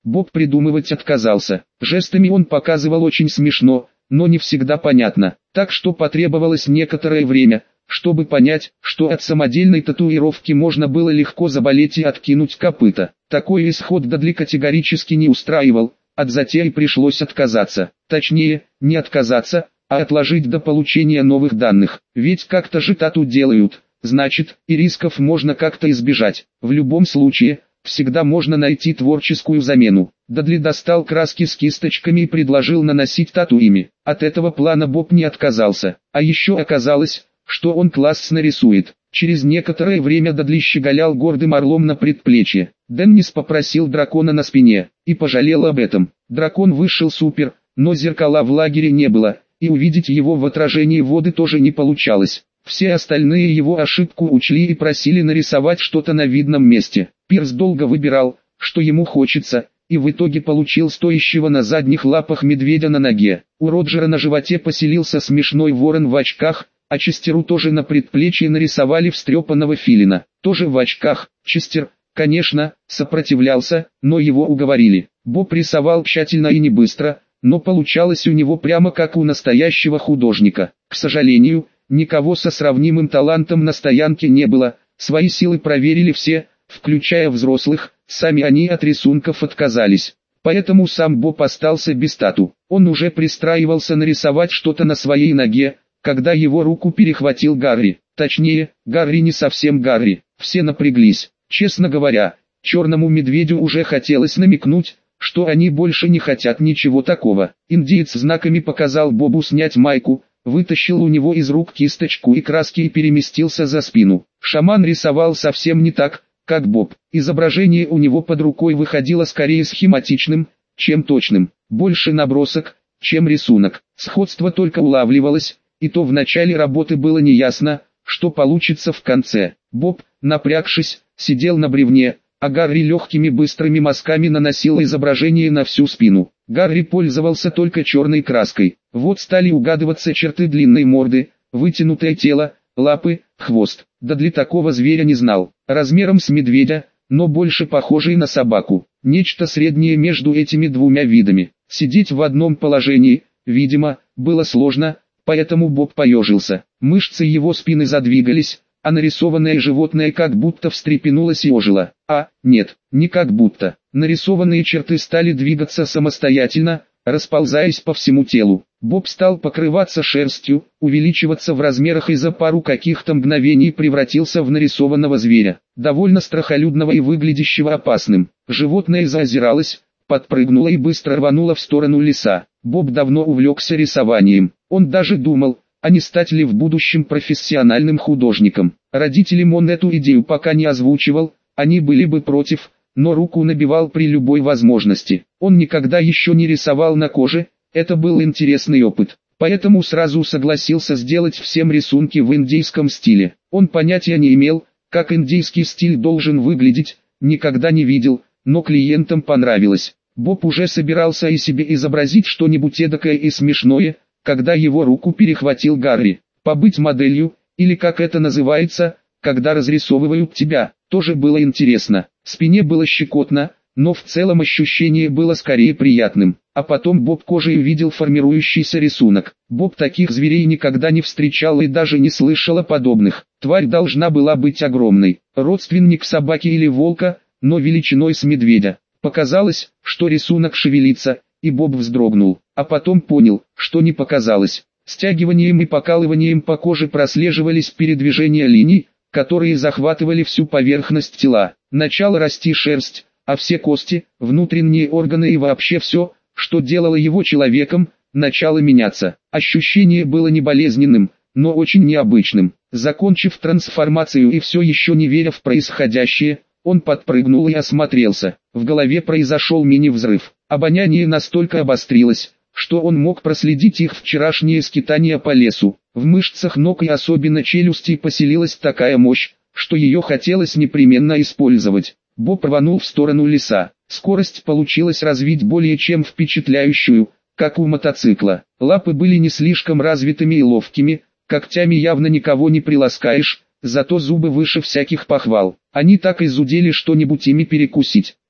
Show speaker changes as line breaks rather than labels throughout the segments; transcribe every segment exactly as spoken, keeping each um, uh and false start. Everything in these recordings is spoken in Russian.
Боб придумывать отказался. Жестами он показывал очень смешно, но не всегда понятно. Так что потребовалось некоторое время, чтобы понять, что от самодельной татуировки можно было легко заболеть и откинуть копыта. Такой исход Дадли категорически не устраивал, от затеи пришлось отказаться. Точнее, не отказаться, а отложить до получения новых данных. Ведь как-то же тату делают, значит, и рисков можно как-то избежать. В любом случае, всегда можно найти творческую замену. Дадли достал краски с кисточками и предложил наносить тату ими. От этого плана Боб не отказался. А еще оказалось, что он классно рисует. Через некоторое время Дадли щеголял гордым орлом на предплечье. Деннис попросил дракона на спине, и пожалел об этом. Дракон вышел супер, но зеркала в лагере не было, и увидеть его в отражении воды тоже не получалось. Все остальные его ошибку учли и просили нарисовать что-то на видном месте. Пирс долго выбирал, что ему хочется, и в итоге получил стоящего на задних лапах медведя на ноге. У Роджера на животе поселился смешной ворон в очках, а Честеру тоже на предплечье нарисовали встрепанного филина. Тоже в очках. Честер, конечно, сопротивлялся, но его уговорили. Боб рисовал тщательно и не быстро, но получалось у него прямо как у настоящего художника. К сожалению, никого со сравнимым талантом на стоянке не было, свои силы проверили все, включая взрослых, сами они от рисунков отказались. Поэтому сам Боб остался без тату. Он уже пристраивался нарисовать что-то на своей ноге, когда его руку перехватил Гарри. Точнее, Гарри не совсем Гарри. Все напряглись. Честно говоря, черному медведю уже хотелось намекнуть, что они больше не хотят ничего такого. Индиец знаками показал Бобу снять майку, вытащил у него из рук кисточку и краски и переместился за спину. Шаман рисовал совсем не так, как Боб. Изображение у него под рукой выходило скорее схематичным, чем точным. Больше набросок, чем рисунок. Сходство только улавливалось, и то в начале работы было неясно, что получится в конце. Боб, напрягшись, сидел на бревне, а Гарри легкими быстрыми мазками наносил изображение на всю спину. Гарри пользовался только черной краской. Вот стали угадываться черты длинной морды, вытянутое тело, лапы, хвост. Дадли такого зверя не знал. Размером с медведя, но больше похожий на собаку. Нечто среднее между этими двумя видами. Сидеть в одном положении, видимо, было сложно, поэтому Боб поежился. Мышцы его спины задвигались, а нарисованное животное как будто встрепенулось и ожило. А, нет, не как будто. Нарисованные черты стали двигаться самостоятельно, расползаясь по всему телу. Боб стал покрываться шерстью, увеличиваться в размерах и за пару каких-то мгновений превратился в нарисованного зверя, довольно страхолюдного и выглядящего опасным. Животное заозиралось, подпрыгнуло и быстро рвануло в сторону леса. Боб давно увлекся рисованием. Он даже думал, а не стать ли в будущем профессиональным художником. Родителям он эту идею пока не озвучивал, они были бы против, но руку набивал при любой возможности. Он никогда еще не рисовал на коже, это был интересный опыт. Поэтому сразу согласился сделать всем рисунки в индийском стиле. Он понятия не имел, как индийский стиль должен выглядеть, никогда не видел, но клиентам понравилось. Боб уже собирался и себе изобразить что-нибудь эдакое и смешное, когда его руку перехватил Гарри. Побыть моделью, или как это называется, когда разрисовывают тебя, тоже было интересно. Спине было щекотно, но в целом ощущение было скорее приятным. А потом Боб кожей увидел формирующийся рисунок. Боб таких зверей никогда не встречал и даже не слышал о подобных. Тварь должна была быть огромной, родственник собаки или волка, но величиной с медведя. Показалось, что рисунок шевелится, и Боб вздрогнул, а потом понял, что не показалось. Стягиванием и покалыванием по коже прослеживались передвижения линий, которые захватывали всю поверхность тела. Начала расти шерсть, а все кости, внутренние органы и вообще все, что делало его человеком, начало меняться. Ощущение было не болезненным, но очень необычным. Закончив трансформацию и все еще не веря в происходящее, он подпрыгнул и осмотрелся. В голове произошел мини-взрыв. Обоняние настолько обострилось, что он мог проследить их вчерашние скитания по лесу. В мышцах ног и особенно челюстей поселилась такая мощь, что ее хотелось непременно использовать. Боб рванул в сторону леса. Скорость получилось развить более чем впечатляющую, как у мотоцикла. Лапы были не слишком развитыми и ловкими, когтями явно никого не приласкаешь, зато зубы выше всяких похвал. Они так и зудели что-нибудь ими перекусить.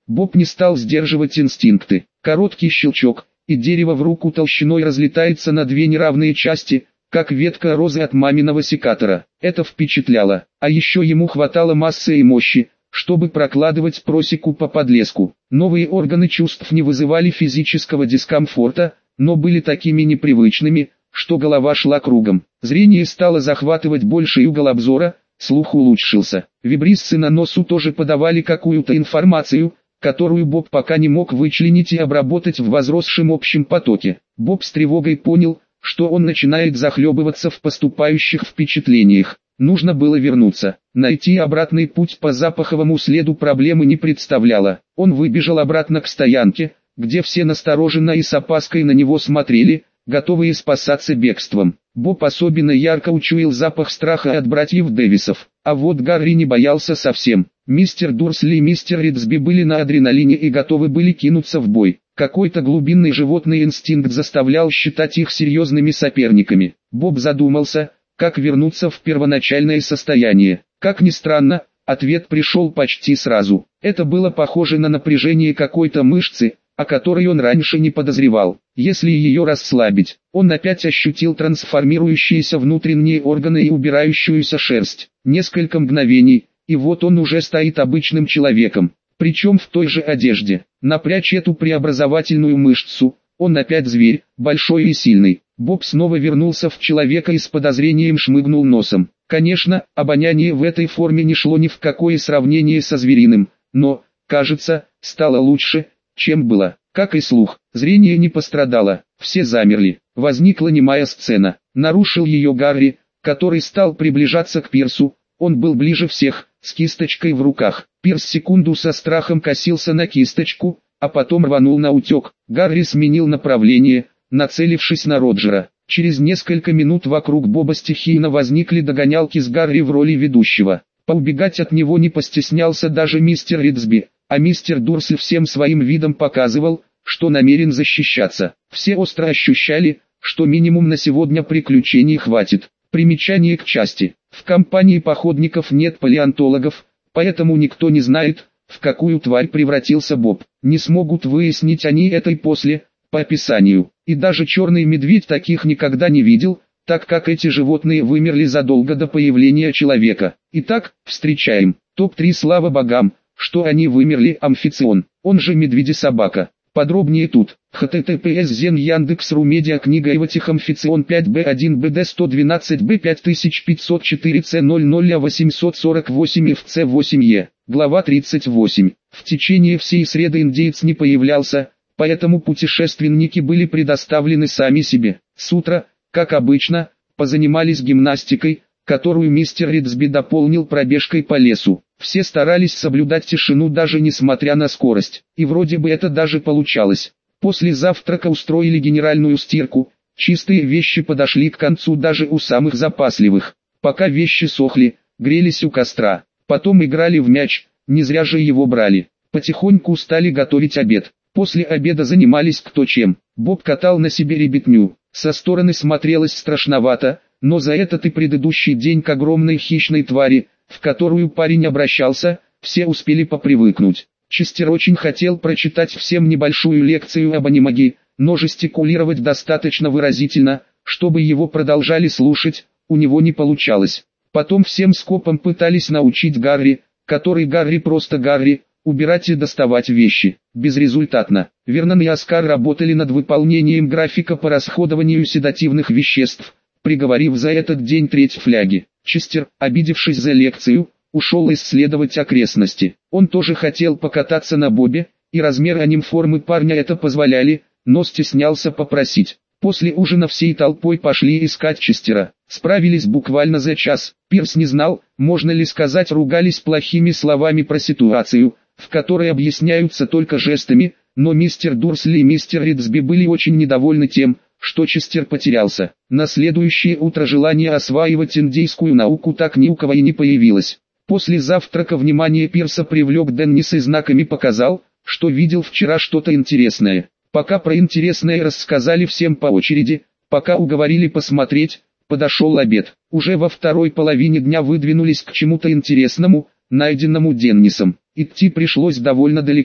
Боб не стал сдерживать инстинкты. Короткий щелчок, и дерево в руку толщиной разлетается на две неравные части, как ветка розы от маминого секатора. Это впечатляло, а еще ему хватало массы и мощи, чтобы прокладывать просеку по подлеску. Новые органы чувств не вызывали физического дискомфорта, но были такими непривычными, что голова шла кругом. Зрение стало захватывать больший угол обзора, слух улучшился. Вибриссы на носу тоже подавали какую-то информацию, которую Боб пока не мог вычленить и обработать в возросшем общем потоке. Боб с тревогой понял, что он начинает захлебываться в поступающих впечатлениях. Нужно было вернуться. Найти обратный путь по запаховому следу проблемы не представляло. Он выбежал обратно к стоянке, где все настороженно и с опаской на него смотрели, готовые спасаться бегством. Боб особенно ярко учуял запах страха от братьев Дэвисов. А вот Гарри не боялся совсем. Мистер Дурсли и мистер Ридсби были на адреналине и готовы были кинуться в бой. Какой-то глубинный животный инстинкт заставлял считать их серьезными соперниками. Боб задумался, как вернуться в первоначальное состояние. Как ни странно, ответ пришел почти сразу. Это было похоже на напряжение какой-то мышцы, о которой он раньше не подозревал. Если ее расслабить, он опять ощутил трансформирующиеся внутренние органы и убирающуюся шерсть. Несколько мгновений, и вот он уже стоит обычным человеком, причем в той же одежде. Напрячь эту преобразовательную мышцу, он опять зверь, большой и сильный. Боб снова вернулся в человека и с подозрением шмыгнул носом. Конечно, обоняние в этой форме не шло ни в какое сравнение со звериным, но, кажется, стало лучше, чем было. Как и слух, зрение не пострадало, все замерли. Возникла немая сцена. Нарушил ее Гарри, который стал приближаться к Пирсу. Он был ближе всех, с кисточкой в руках. Пирс секунду со страхом косился на кисточку, а потом рванул на утек. Гарри сменил направление, нацелившись на Роджера. Через несколько минут вокруг Боба стихийно возникли догонялки с Гарри в роли ведущего. Поубегать от него не постеснялся даже мистер Ридсби, а мистер Дурсли всем своим видом показывал, что намерен защищаться. Все остро ощущали, что минимум на сегодня приключений хватит. Примечание к части. В компании походников нет палеонтологов, поэтому никто не знает, в какую тварь превратился Боб. Не смогут выяснить они это и после, по описанию. И даже черный медведь таких никогда не видел, так как эти животные вымерли задолго до появления человека. Итак, встречаем. топ три слава богам, что они вымерли. Амфицион, он же медведи-собака. Подробнее тут. https зен яндекс.ру медиа книга Иватих Амфицион пять бэ один бэ дэ сто двенадцать бэ пять тысяч пятьсот четыре цэ ноль ноль а восемьсот сорок восемь эф цэ восемь е. Глава тридцать восемь. В течение всей среды индеец не появлялся, поэтому путешественники были предоставлены сами себе. С утра, как обычно, позанимались гимнастикой, которую мистер Ридсби дополнил пробежкой по лесу. Все старались соблюдать тишину даже несмотря на скорость, и вроде бы это даже получалось. После завтрака устроили генеральную стирку, чистые вещи подошли к концу даже у самых запасливых. Пока вещи сохли, грелись у костра, потом играли в мяч, не зря же его брали. Потихоньку стали готовить обед. После обеда занимались кто чем. Боб катал на себе ребятню. Со стороны смотрелось страшновато, но за этот и предыдущий день к огромной хищной твари, в которую парень обращался, все успели попривыкнуть. Честер очень хотел прочитать всем небольшую лекцию об анимаге, но жестикулировать достаточно выразительно, чтобы его продолжали слушать, у него не получалось. Потом всем скопом пытались научить Гарри, который Гарри просто Гарри, убирать и доставать вещи. Безрезультатно. Вернон и Оскар работали над выполнением графика по расходованию седативных веществ, приговорив за этот день треть фляги. Честер, обидевшись за лекцию, ушел исследовать окрестности. Он тоже хотел покататься на Бобе, и размер анимформы парня это позволяли, но стеснялся попросить. После ужина всей толпой пошли искать Честера. Справились буквально за час. Пирс не знал, можно ли сказать, ругались плохими словами про ситуацию, в которой объясняются только жестами, но мистер Дурсли и мистер Ридсби были очень недовольны тем, что Честер потерялся. На следующее утро желание осваивать индейскую науку так ни у кого и не появилось. После завтрака внимание Пирса привлек Деннис и знаками показал, что видел вчера что-то интересное. Пока про интересное рассказали всем по очереди, пока уговорили посмотреть, подошел обед. Уже во второй половине дня выдвинулись к чему-то интересному, найденному Деннисом. Идти пришлось довольно далеко.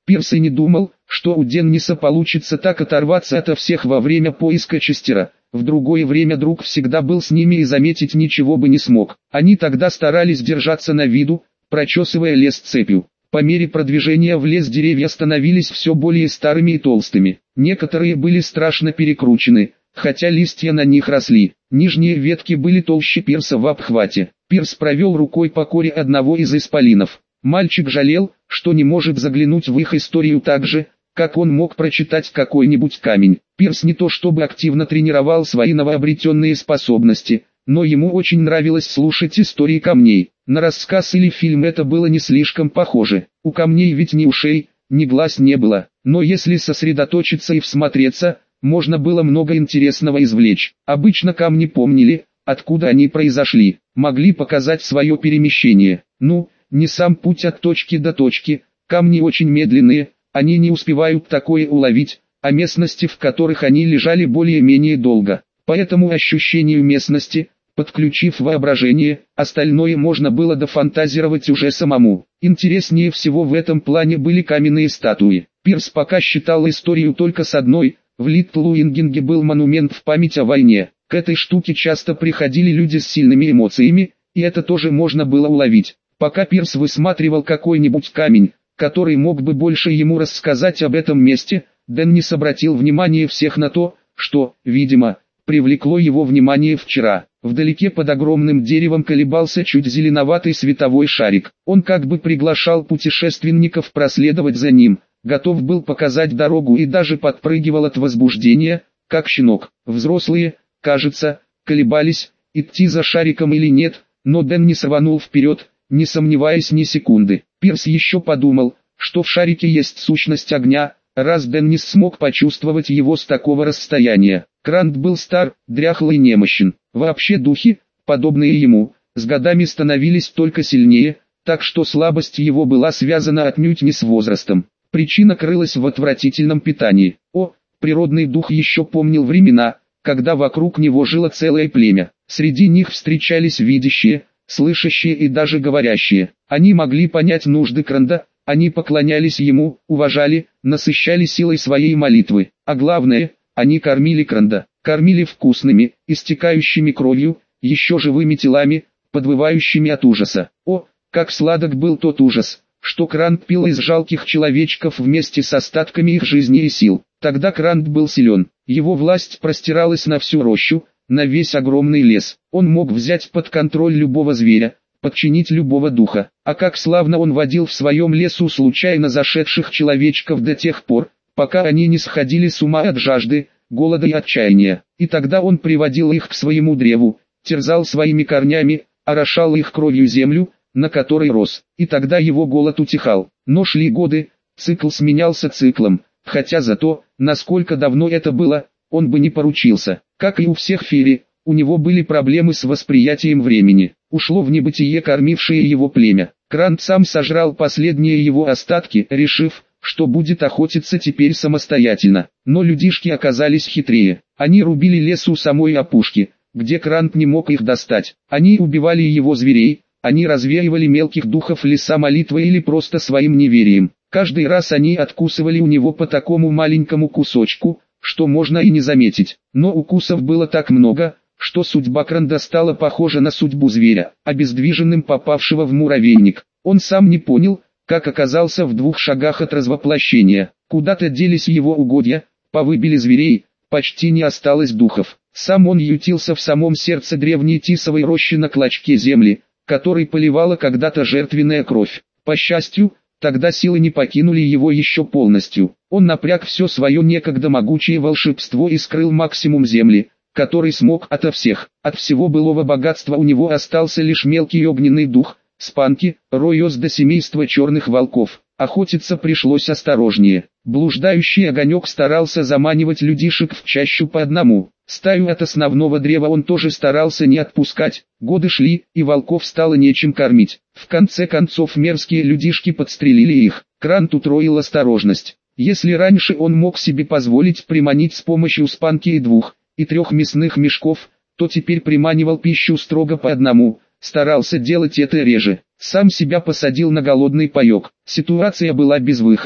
Пирс и не думал, что у Денниса получится так оторваться ото всех во время поиска Честера. В другое время друг всегда был с ними и заметить ничего бы не смог. Они тогда старались держаться на виду, прочесывая лес цепью. По мере продвижения в лес деревья становились все более старыми и толстыми. Некоторые были страшно перекручены, хотя листья на них росли. Нижние ветки были толще Пирса в обхвате. Пирс провел рукой по коре одного из исполинов. Мальчик жалел, что не может заглянуть в их историю так же, как он мог прочитать какой-нибудь камень. Пирс не то чтобы активно тренировал свои новообретенные способности, но ему очень нравилось слушать истории камней. На рассказ или фильм это было не слишком похоже. У камней ведь ни ушей, ни глаз не было. Но если сосредоточиться и всмотреться, можно было много интересного извлечь. Обычно камни помнили, откуда они произошли, могли показать свое перемещение. Ну, не сам путь от точки до точки, камни очень медленные, они не успевают такое уловить, а местности, в которых они лежали более-менее долго. Поэтому ощущению местности, подключив воображение, остальное можно было дофантазировать уже самому. Интереснее всего в этом плане были каменные статуи. Пирс пока считал историю только с одной. В Литл-Уингинге был монумент в память о войне. К этой штуке часто приходили люди с сильными эмоциями, и это тоже можно было уловить. Пока Пирс высматривал какой-нибудь камень, который мог бы больше ему рассказать об этом месте, Деннис обратил внимание всех на то, что, видимо, привлекло его внимание вчера. Вдалеке под огромным деревом колебался чуть зеленоватый световой шарик. Он как бы приглашал путешественников проследовать за ним, готов был показать дорогу и даже подпрыгивал от возбуждения, как щенок. Взрослые, кажется, колебались, идти за шариком или нет, но Деннис рванул вперед, не сомневаясь ни секунды. Пирс еще подумал, что в шарике есть сущность огня, раз Деннис смог почувствовать его с такого расстояния. Крант был стар, дряхлый и немощен. Вообще духи, подобные ему, с годами становились только сильнее, так что слабость его была связана отнюдь не с возрастом. Причина крылась в отвратительном питании. О, природный дух еще помнил времена, когда вокруг него жило целое племя. Среди них встречались видящие, слышащие и даже говорящие. Они могли понять нужды Кранда, они поклонялись ему, уважали, насыщали силой своей молитвы. А главное, они кормили Кранда, кормили вкусными, истекающими кровью, еще живыми телами, подвывающими от ужаса. О, как сладок был тот ужас, что Кранд пил из жалких человечков вместе с остатками их жизни и сил. Тогда Кранд был силен, его власть простиралась на всю рощу, на весь огромный лес. Он мог взять под контроль любого зверя, подчинить любого духа. А как славно он водил в своем лесу случайно зашедших человечков до тех пор, пока они не сходили с ума от жажды, голода и отчаяния. И тогда он приводил их к своему древу, терзал своими корнями, орошал их кровью землю, на которой рос. И тогда его голод утихал. Но шли годы, цикл сменялся циклом, хотя за то, насколько давно это было, он бы не поручился. Как и у всех фери, у него были проблемы с восприятием времени. Ушло в небытие кормившее его племя. Кранд сам сожрал последние его остатки, решив, что будет охотиться теперь самостоятельно. Но людишки оказались хитрее. Они рубили лес у самой опушки, где Кранд не мог их достать. Они убивали его зверей, они развеивали мелких духов леса молитвой или просто своим неверием. Каждый раз они откусывали у него по такому маленькому кусочку, что можно и не заметить. Но укусов было так много, что судьба Кранда стала похожа на судьбу зверя, обездвиженным попавшего в муравейник. Он сам не понял, как оказался в двух шагах от развоплощения. Куда-то делись его угодья, повыбили зверей, почти не осталось духов. Сам он ютился в самом сердце древней тисовой рощи на клочке земли, который поливала когда-то жертвенная кровь. По счастью, тогда силы не покинули его еще полностью. Он напряг все свое некогда могучее волшебство и скрыл максимум земли, который смог ото всех. От всего былого богатства у него остался лишь мелкий огненный дух, спанки, Ройос до семейства черных волков. Охотиться пришлось осторожнее. Блуждающий огонек старался заманивать людишек в чащу по одному. Стаю от основного древа он тоже старался не отпускать. Годы шли, и волков стало нечем кормить. В конце концов мерзкие людишки подстрелили их. Крант утроил осторожность. Если раньше он мог себе позволить приманить с помощью спанки и двух, и трех мясных мешков, то теперь приманивал пищу строго по одному, старался делать это реже. Сам себя посадил на голодный паек. Ситуация была безвыходной.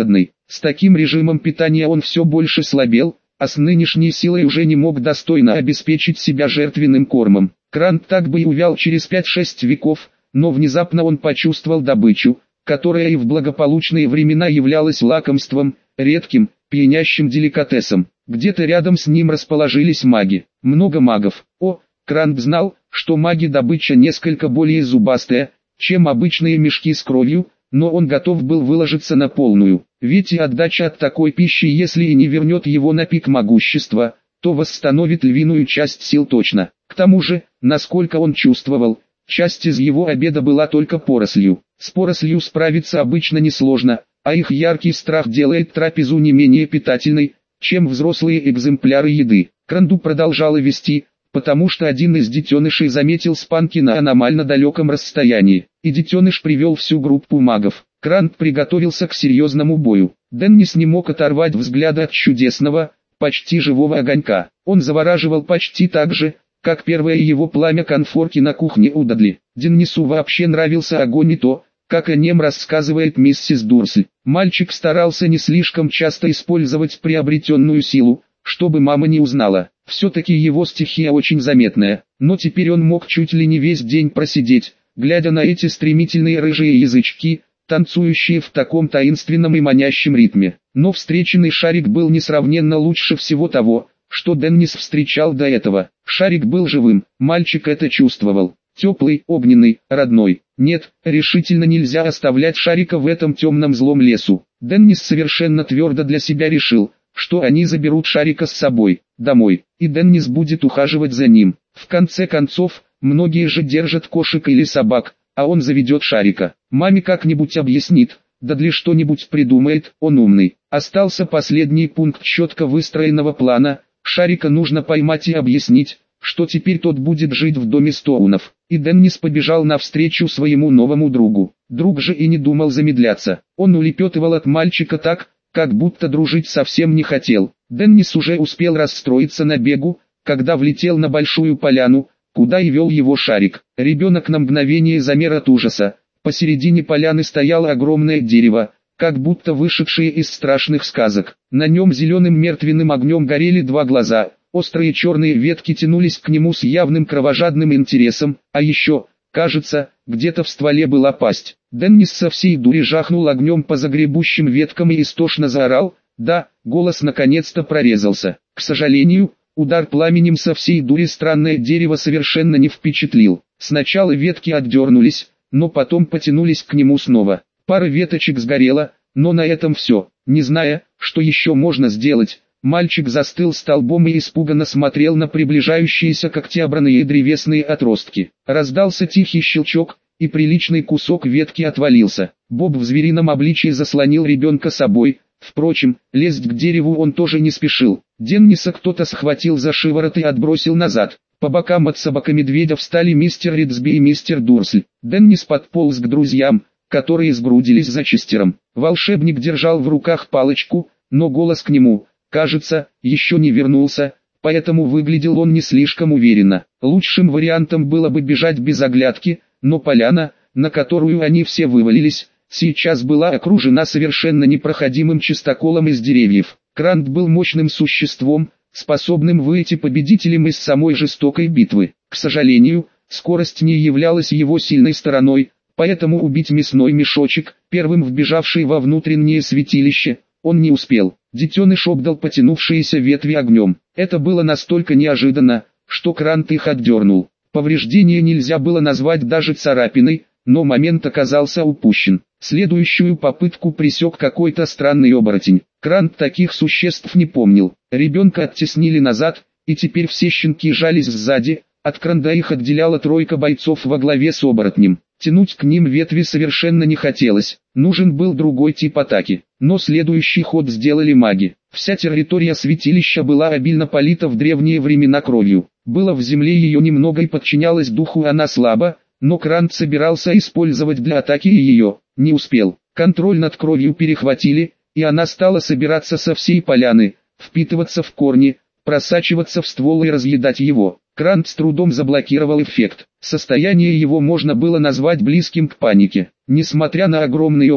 С таким режимом питания он все больше слабел, а с нынешней силой уже не мог достойно обеспечить себя жертвенным кормом. Крант так бы и увял через пять-шесть веков, но внезапно он почувствовал добычу, которая и в благополучные времена являлась лакомством, редким, пьянящим деликатесом. Где-то рядом с ним расположились маги. Много магов. О, Крант знал, что маги добыча несколько более зубастая, чем обычные мешки с кровью, но он готов был выложиться на полную. Ведь и отдача от такой пищи, если и не вернет его на пик могущества, то восстановит львиную часть сил точно. К тому же, насколько он чувствовал, часть из его обеда была только порослью. С порослью справиться обычно несложно, а их яркий страх делает трапезу не менее питательной, чем взрослые экземпляры еды. Кранту продолжало вести, потому что один из детенышей заметил Спанки на аномально далеком расстоянии, и детеныш привел всю группу магов. Крант приготовился к серьезному бою. Деннис не мог оторвать взгляда от чудесного, почти живого огонька. Он завораживал почти так же, как первое его пламя конфорки на кухне у Дадли. Деннису вообще нравился огонь и то, как о нем рассказывает миссис Дурсль. Мальчик старался не слишком часто использовать приобретенную силу, чтобы мама не узнала. Все-таки его стихия очень заметная, но теперь он мог чуть ли не весь день просидеть, глядя на эти стремительные рыжие язычки, танцующие в таком таинственном и манящем ритме. Но встреченный шарик был несравненно лучше всего того, что Деннис встречал до этого. Шарик был живым, мальчик это чувствовал. Теплый, огненный, родной. Нет, решительно нельзя оставлять шарика в этом темном злом лесу. Деннис совершенно твердо для себя решил, что они заберут шарика с собой, домой, и Деннис будет ухаживать за ним. В конце концов, многие же держат кошек или собак, а он заведет шарика. Маме как-нибудь объяснит, Дадли что-нибудь придумает, он умный. Остался последний пункт четко выстроенного плана, шарика нужно поймать и объяснить, что теперь тот будет жить в доме Стоунов. И Деннис побежал навстречу своему новому другу. Друг же и не думал замедляться. Он улепетывал от мальчика так, как будто дружить совсем не хотел. Деннис уже успел расстроиться на бегу, когда влетел на большую поляну, куда и вел его шарик. Ребенок на мгновение замер от ужаса. Посередине поляны стояло огромное дерево, как будто вышедшее из страшных сказок. На нем зеленым мертвенным огнем горели два глаза. Острые черные ветки тянулись к нему с явным кровожадным интересом, а еще, кажется, где-то в стволе была пасть. Деннис со всей дури жахнул огнем по загребущим веткам и истошно заорал. Да, голос наконец-то прорезался. К сожалению, удар пламенем со всей дури странное дерево совершенно не впечатлил. Сначала ветки отдернулись, но потом потянулись к нему снова. Пара веточек сгорела, но на этом все. Не зная, что еще можно сделать, мальчик застыл столбом и испуганно смотрел на приближающиеся когтеобранные древесные отростки. Раздался тихий щелчок, и приличный кусок ветки отвалился. Боб в зверином обличии заслонил ребенка собой. Впрочем, лезть к дереву он тоже не спешил. Денниса кто-то схватил за шиворот и отбросил назад. По бокам от собака-медведя встали мистер Ридсби и мистер Дурсль. Деннис подполз к друзьям, которые сгрудились за Честером. Волшебник держал в руках палочку, но голос к нему, кажется, еще не вернулся, поэтому выглядел он не слишком уверенно. Лучшим вариантом было бы бежать без оглядки, но поляна, на которую они все вывалились, сейчас была окружена совершенно непроходимым чистоколом из деревьев. Крант был мощным существом, способным выйти победителем из самой жестокой битвы. К сожалению, скорость не являлась его сильной стороной, поэтому убить мясной мешочек, первым вбежавший во внутреннее святилище, он не успел. Детеныш обдал потянувшиеся ветви огнем. Это было настолько неожиданно, что Крант их отдернул. Повреждение нельзя было назвать даже царапиной, но момент оказался упущен. Следующую попытку пресек какой-то странный оборотень. Крант таких существ не помнил. Ребенка оттеснили назад, и теперь все щенки жались сзади. От Кранта их отделяла тройка бойцов во главе с оборотнем. Тянуть к ним ветви совершенно не хотелось. Нужен был другой тип атаки. Но следующий ход сделали маги. Вся территория святилища была обильно полита в древние времена кровью. Было в земле ее немного и подчинялась духу она слабо, но Крант собирался использовать для атаки и ее. Не успел. Контроль над кровью перехватили, и она стала собираться со всей поляны, впитываться в корни, просачиваться в ствол и разъедать его. Крант с трудом заблокировал эффект. Состояние его можно было назвать близким к панике. Несмотря на огромный опыт,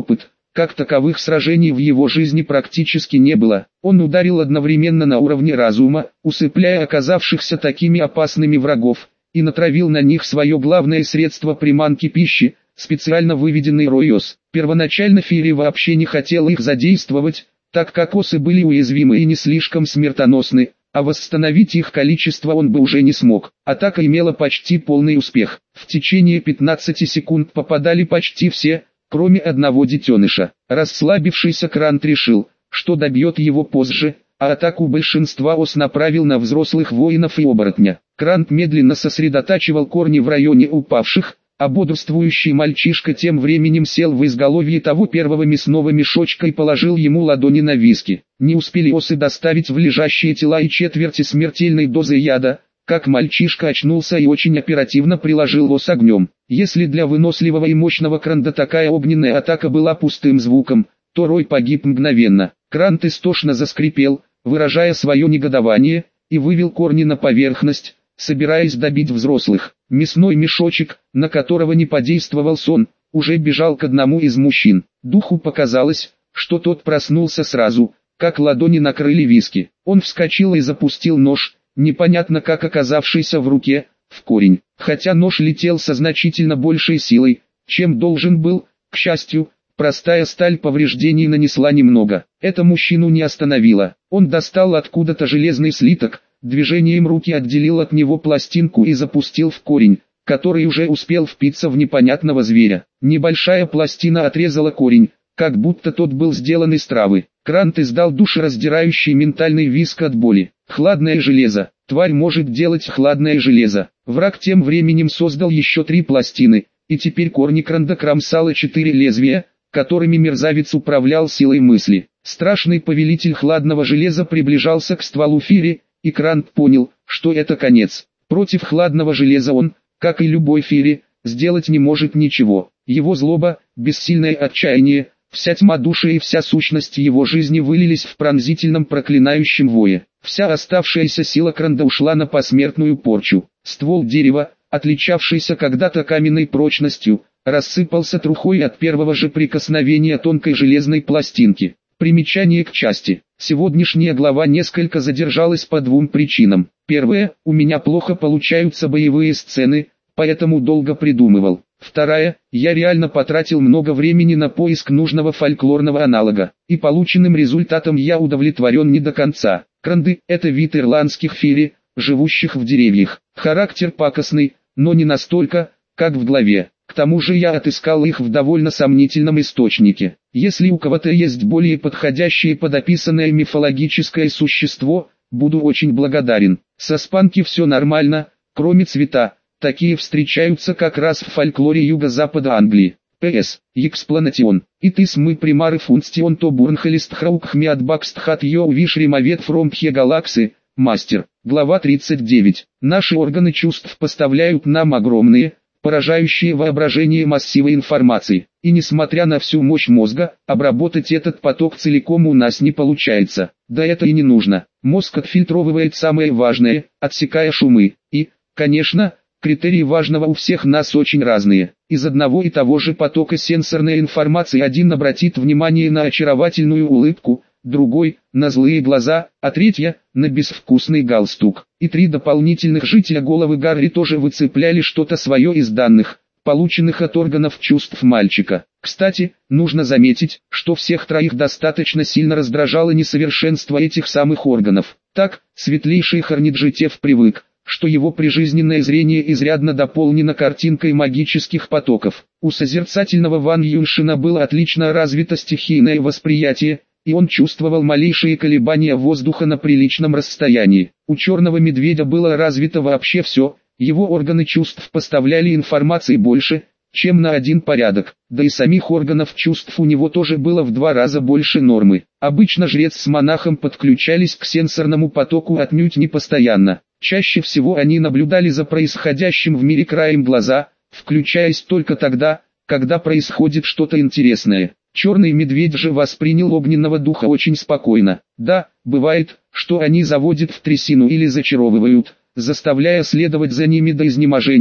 как таковых сражений в его жизни практически не было. Он ударил одновременно на уровне разума, усыпляя оказавшихся такими опасными врагов, и натравил на них свое главное средство приманки пищи, специально выведенный Ройос. Первоначально Фири вообще не хотел их задействовать, так как осы были уязвимы и не слишком смертоносны, а восстановить их количество он бы уже не смог. Атака имела почти полный успех. В течение пятнадцати секунд попадали почти все, кроме одного детеныша. Расслабившийся Крант решил, что добьет его позже, а атаку большинства ос направил на взрослых воинов и оборотня. Крант медленно сосредотачивал корни в районе упавших, а бодрствующий мальчишка тем временем сел в изголовье того первого мясного мешочка и положил ему ладони на виски. Не успели осы доставить в лежащие тела и четверти смертельной дозы яда, как мальчишка очнулся и очень оперативно приложил ос огнем. Если для выносливого и мощного Кранта такая огненная атака была пустым звуком, то Рой погиб мгновенно. Крант истошно заскрипел, выражая свое негодование, и вывел корни на поверхность, собираясь добить взрослых. Мясной мешочек, на которого не подействовал сон, уже бежал к одному из мужчин. Духу показалось, что тот проснулся сразу, как ладони накрыли виски. Он вскочил и запустил нож, непонятно как оказавшийся в руке, в корень. Хотя нож летел со значительно большей силой, чем должен был, к счастью, простая сталь повреждений нанесла немного. Это мужчину не остановило. Он достал откуда-то железный слиток, движением руки отделил от него пластинку и запустил в корень, который уже успел впиться в непонятного зверя. Небольшая пластина отрезала корень, как будто тот был сделан из травы. Крант издал душераздирающий ментальный визг от боли. Хладное железо. Тварь может делать хладное железо. Враг тем временем создал еще три пластины, и теперь корни Кранта кромсало четыре лезвия, которыми мерзавец управлял силой мысли. Страшный повелитель хладного железа приближался к стволу Фири, и Крант понял, что это конец. Против хладного железа он, как и любой Фири, сделать не может ничего. Его злоба, бессильное отчаяние, вся тьма души и вся сущность его жизни вылились в пронзительном проклинающем вое. Вся оставшаяся сила Кранта ушла на посмертную порчу. Ствол дерева, отличавшийся когда-то каменной прочностью, рассыпался трухой от первого же прикосновения тонкой железной пластинки. Примечание к части. Сегодняшняя глава несколько задержалась по двум причинам. Первая, у меня плохо получаются боевые сцены, поэтому долго придумывал. Вторая, я реально потратил много времени на поиск нужного фольклорного аналога, и полученным результатом я удовлетворен не до конца. Кранды – это вид ирландских фири, живущих в деревьях. Характер пакостный, но не настолько, как в главе. К тому же я отыскал их в довольно сомнительном источнике. Если у кого-то есть более подходящее под описанное мифологическое существо, буду очень благодарен. Со спанки все нормально, кроме цвета. Такие встречаются как раз в фольклоре юго-запада Англии. П С. Експланation. It is my primary function to Burnhalist Hrauk Hmeat Baksthat Yo Wish Removed from the Galaxy, Мастер. Глава тридцать девять. Наши органы чувств поставляют нам огромные, поражающие воображение массивы информации. И несмотря на всю мощь мозга, обработать этот поток целиком у нас не получается. Да это и не нужно. Мозг отфильтровывает самое важное, отсекая шумы. И, конечно, критерии важного у всех нас очень разные. Из одного и того же потока сенсорной информации один обратит внимание на очаровательную улыбку, другой – на злые глаза, а третья – на безвкусный галстук. И три дополнительных жителя головы Гарри тоже выцепляли что-то свое из данных, полученных от органов чувств мальчика. Кстати, нужно заметить, что всех троих достаточно сильно раздражало несовершенство этих самых органов. Так, светлейший Хорниджитев привык, что его прижизненное зрение изрядно дополнено картинкой магических потоков. У созерцательного Ван Юншина было отлично развито стихийное восприятие, и он чувствовал малейшие колебания воздуха на приличном расстоянии. У черного медведя было развито вообще все, его органы чувств поставляли информации больше, чем на один порядок, да и самих органов чувств у него тоже было в два раза больше нормы. Обычно жрец с монахом подключались к сенсорному потоку отнюдь не постоянно. Чаще всего они наблюдали за происходящим в мире краем глаза, включаясь только тогда, когда происходит что-то интересное. Черный медведь же воспринял огненного духа очень спокойно. Да, бывает, что они заводят в трясину или зачаровывают, заставляя следовать за ними до изнеможения,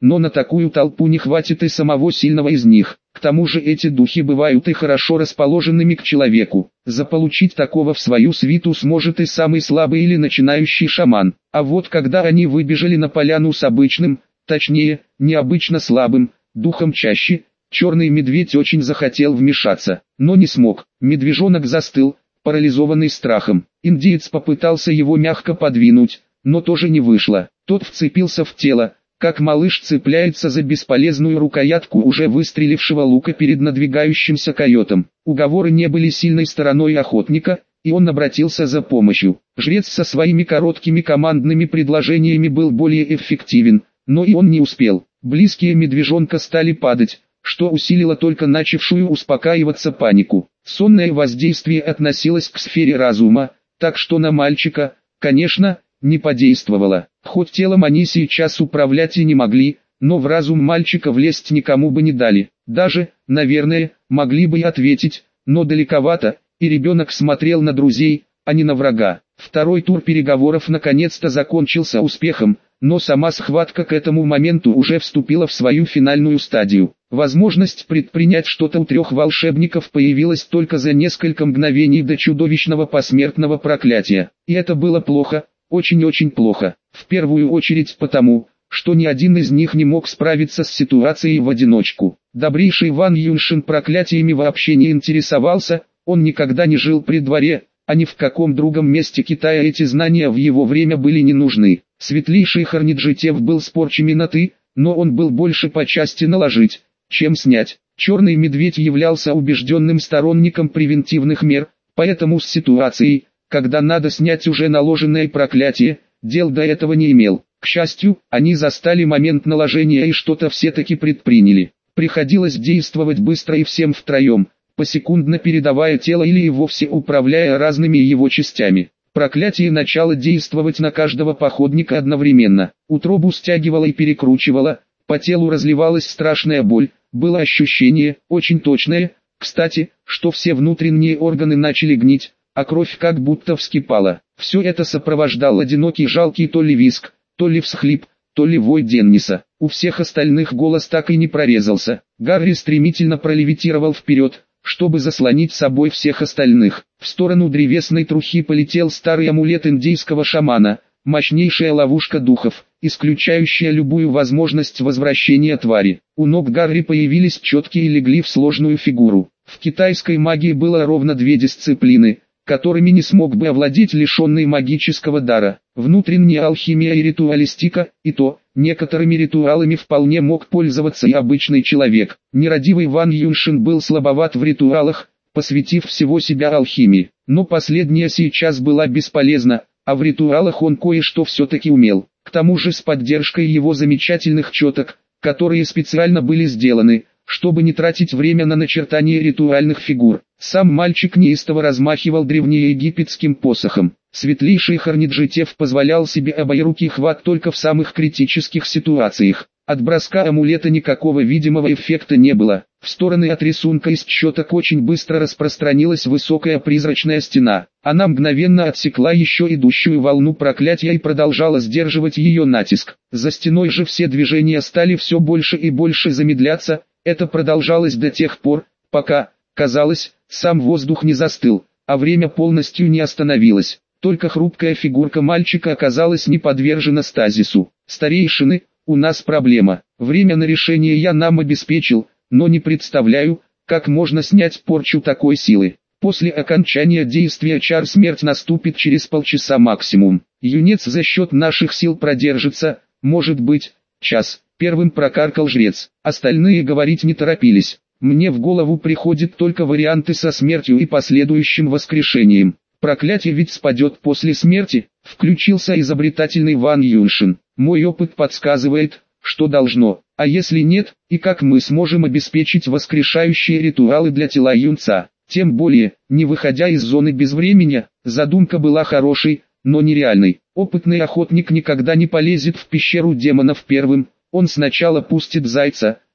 но на такую толпу не хватит и самого сильного из них. К тому же эти духи бывают и хорошо расположенными к человеку. Заполучить такого в свою свиту сможет и самый слабый или начинающий шаман. А вот когда они выбежали на поляну с обычным, точнее, необычно слабым, духом чаще, черный медведь очень захотел вмешаться, но не смог. Медвежонок застыл, парализованный страхом. Индеец попытался его мягко подвинуть, но тоже не вышло. Тот вцепился в тело, как малыш цепляется за бесполезную рукоятку уже выстрелившего лука перед надвигающимся койотом. Уговоры не были сильной стороной охотника, и он обратился за помощью. Жрец со своими короткими командными предложениями был более эффективен, но и он не успел. Близкие медвежонка стали падать, что усилило только начавшую успокаиваться панику. Сонное воздействие относилось к сфере разума, так что на мальчика, конечно, не подействовало. Хоть телом они сейчас управлять и не могли, но в разум мальчика влезть никому бы не дали. Даже, наверное, могли бы и ответить, но далековато, и ребенок смотрел на друзей, а не на врага. Второй тур переговоров наконец-то закончился успехом, но сама схватка к этому моменту уже вступила в свою финальную стадию. Возможность предпринять что-то у трех волшебников появилась только за несколько мгновений до чудовищного посмертного проклятия. И это было плохо, очень-очень плохо. В первую очередь потому, что ни один из них не мог справиться с ситуацией в одиночку. Добрейший Ван Юншин проклятиями вообще не интересовался, он никогда не жил при дворе, а ни в каком другом месте Китая эти знания в его время были не нужны. Светлейший Харниджитев был с порчами на «ты», но он был больше по части наложить, чем снять. Черный медведь являлся убежденным сторонником превентивных мер, поэтому с ситуацией, когда надо снять уже наложенное проклятие, дел до этого не имел. К счастью, они застали момент наложения и что-то все-таки предприняли. Приходилось действовать быстро и всем втроем, посекундно передавая тело или и вовсе управляя разными его частями. Проклятие начало действовать на каждого походника одновременно. Утробу стягивало и перекручивало, по телу разливалась страшная боль, было ощущение, очень точное, кстати, что все внутренние органы начали гнить, а кровь как будто вскипала. Все это сопровождал одинокий жалкий то ли визг, то ли всхлип, то ли вой Денниса. У всех остальных голос так и не прорезался. Гарри стремительно пролевитировал вперед, чтобы заслонить собой всех остальных. В сторону древесной трухи полетел старый амулет индейского шамана, мощнейшая ловушка духов, исключающая любую возможность возвращения твари. У ног Гарри появились четкие и легли в сложную фигуру. В китайской магии было ровно две дисциплины, которыми не смог бы овладеть лишенный магического дара: внутренняя алхимия и ритуалистика, и то, некоторыми ритуалами вполне мог пользоваться и обычный человек. Нерадивый Ван Юншин был слабоват в ритуалах, посвятив всего себя алхимии, но последняя сейчас была бесполезна, а в ритуалах он кое-что все-таки умел. К тому же с поддержкой его замечательных четок, которые специально были сделаны, чтобы не тратить время на начертание ритуальных фигур. Сам мальчик неистово размахивал древнеегипетским посохом. Светлейший Харниджитев позволял себе обоирукий хват только в самых критических ситуациях. От броска амулета никакого видимого эффекта не было. В стороны от рисунка из четок очень быстро распространилась высокая призрачная стена. Она мгновенно отсекла еще идущую волну проклятия и продолжала сдерживать ее натиск. За стеной же все движения стали все больше и больше замедляться. Это продолжалось до тех пор, пока, казалось, сам воздух не застыл, а время полностью не остановилось. Только хрупкая фигурка мальчика оказалась не подвержена стазису. «Старейшины, у нас проблема. Время на решение я нам обеспечил, но не представляю, как можно снять порчу такой силы. После окончания действия чар смерть наступит через полчаса максимум. Юнец за счет наших сил продержится, может быть, час». Первым прокаркал жрец. Остальные говорить не торопились. Мне в голову приходят только варианты со смертью и последующим воскрешением. Проклятие ведь спадет после смерти, включился изобретательный Ван Юншин. Мой опыт подсказывает, что должно. А если нет, и как мы сможем обеспечить воскрешающие ритуалы для тела юнца? Тем более, не выходя из зоны безвременья, задумка была хорошей, но нереальной. Опытный охотник никогда не полезет в пещеру демонов первым. Он сначала пустит зайца,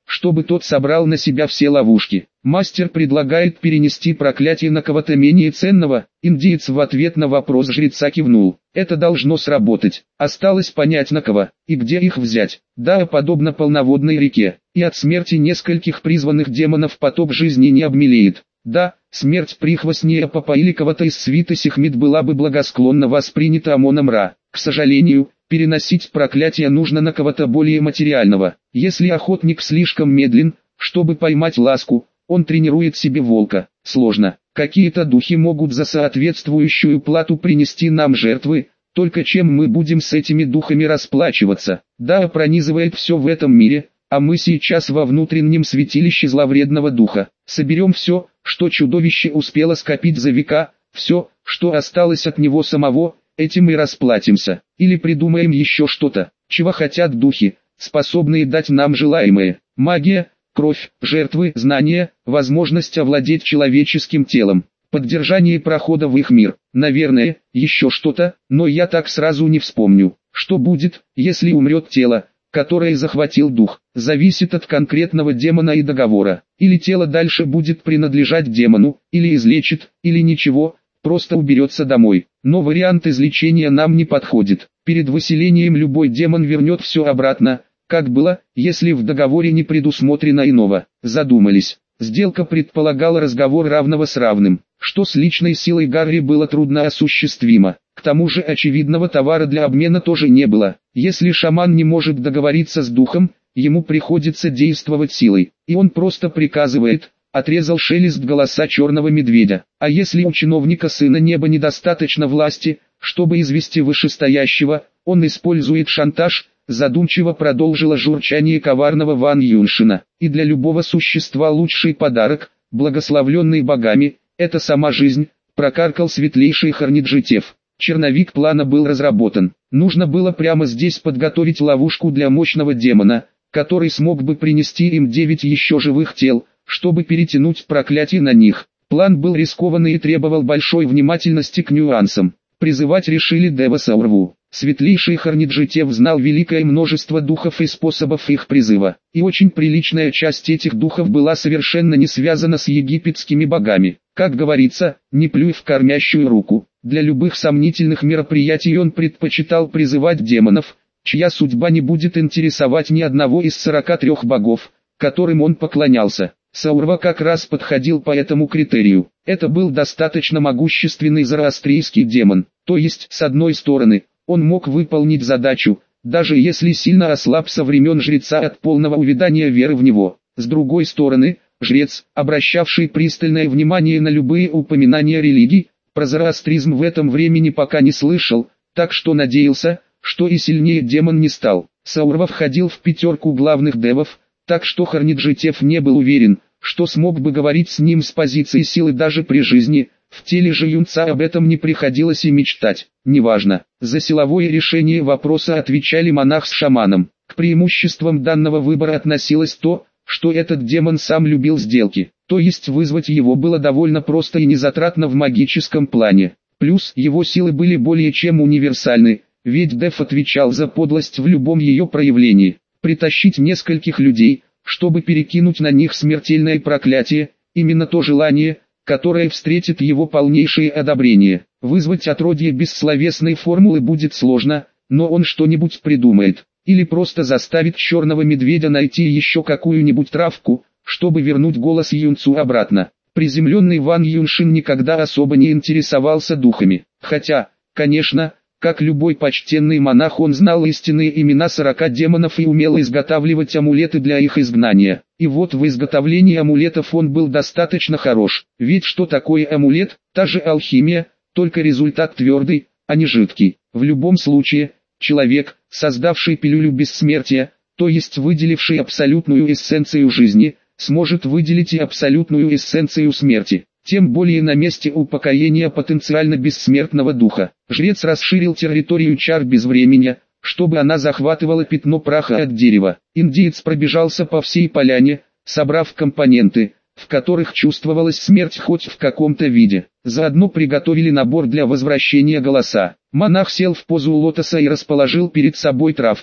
чтобы тот собрал на себя все ловушки. Мастер предлагает перенести проклятие на кого-то менее ценного. Индиец в ответ на вопрос жреца кивнул. Это должно сработать. Осталось понять на кого и где их взять. Да, подобно полноводной реке, и от смерти нескольких призванных демонов поток жизни не обмелеет. Да, смерть прихвостней Апапа или кого-то из свиты Сехмет была бы благосклонно воспринята Амоном Ра. К сожалению, переносить проклятие нужно на кого-то более материального. Если охотник слишком медлен, чтобы поймать ласку, он тренирует себе волка. Сложно. Какие-то духи могут за соответствующую плату принести нам жертвы, только чем мы будем с этими духами расплачиваться? Да, пронизывает все в этом мире, а мы сейчас во внутреннем святилище зловредного духа. Соберем все, что чудовище успело скопить за века, все, что осталось от него самого, этим и расплатимся. Или придумаем еще что-то, чего хотят духи, способные дать нам желаемое. Магия, кровь, жертвы, знания, возможность овладеть человеческим телом, поддержание прохода в их мир. Наверное, еще что-то, но я так сразу не вспомню. Что будет, если умрет тело, которое захватил дух, зависит от конкретного демона и договора. Или тело дальше будет принадлежать демону, или излечит, или ничего, просто уберется домой. Но вариант излечения нам не подходит. Перед выселением любой демон вернет все обратно, как было, если в договоре не предусмотрено иного. Задумались. Сделка предполагала разговор равного с равным, что с личной силой Гарри было трудно осуществимо. К тому же очевидного товара для обмена тоже не было. Если шаман не может договориться с духом, ему приходится действовать силой, и он просто приказывает, отрезал шелест голоса черного медведя. А если у чиновника Сына Неба недостаточно власти, чтобы извести вышестоящего, он использует шантаж, задумчиво продолжило журчание коварного Ван Юншина. И для любого существа лучший подарок, благословленный богами, это сама жизнь, прокаркал светлейший Хорниджитев. Черновик плана был разработан. Нужно было прямо здесь подготовить ловушку для мощного демона, который смог бы принести им девять еще живых тел, чтобы перетянуть проклятие на них. План был рискованный и требовал большой внимательности к нюансам. Призывать решили Дева Саурву. Светлейший Хорниджитев знал великое множество духов и способов их призыва, и очень приличная часть этих духов была совершенно не связана с египетскими богами. Как говорится, не плюй в кормящую руку. Для любых сомнительных мероприятий он предпочитал призывать демонов, чья судьба не будет интересовать ни одного из сорока трёх богов, которым он поклонялся. Саурва как раз подходил по этому критерию. Это был достаточно могущественный зороастрийский демон, то есть, с одной стороны, он мог выполнить задачу, даже если сильно ослаб со времен жреца от полного увядания веры в него. С другой стороны, жрец, обращавший пристальное внимание на любые упоминания религий, про зороастризм в этом времени пока не слышал, так что надеялся, что и сильнее демон не стал. Саурва входил в пятерку главных девов, так что Хорниджитев не был уверен, что смог бы говорить с ним с позиции силы даже при жизни. В теле же юнца об этом не приходилось и мечтать. Неважно, за силовое решение вопроса отвечали монах с шаманом. К преимуществам данного выбора относилось то, что этот демон сам любил сделки, то есть вызвать его было довольно просто и незатратно в магическом плане. Плюс его силы были более чем универсальны, ведь Дев отвечал за подлость в любом ее проявлении. Притащить нескольких людей, чтобы перекинуть на них смертельное проклятие, именно то желание, которое встретит его полнейшее одобрение. Вызвать отродье без словесной формулы будет сложно, но он что-нибудь придумает. Или просто заставит черного медведя найти еще какую-нибудь травку, чтобы вернуть голос юнцу обратно. Приземленный Ван Юншин никогда особо не интересовался духами. Хотя, конечно, как любой почтенный монах, он знал истинные имена сорока демонов и умел изготавливать амулеты для их изгнания. И вот в изготовлении амулетов он был достаточно хорош. Ведь что такое амулет? Та же алхимия, только результат твердый, а не жидкий. В любом случае, человек, создавший пилюлю бессмертия, то есть выделивший абсолютную эссенцию жизни, сможет выделить и абсолютную эссенцию смерти. Тем более на месте упокоения потенциально бессмертного духа. Жрец расширил территорию чар безвременья, чтобы она захватывала пятно праха от дерева. Индиец пробежался по всей поляне, собрав компоненты, в которых чувствовалась смерть хоть в каком-то виде. Заодно приготовили набор для возвращения голоса. Монах сел в позу лотоса и расположил перед собой травки,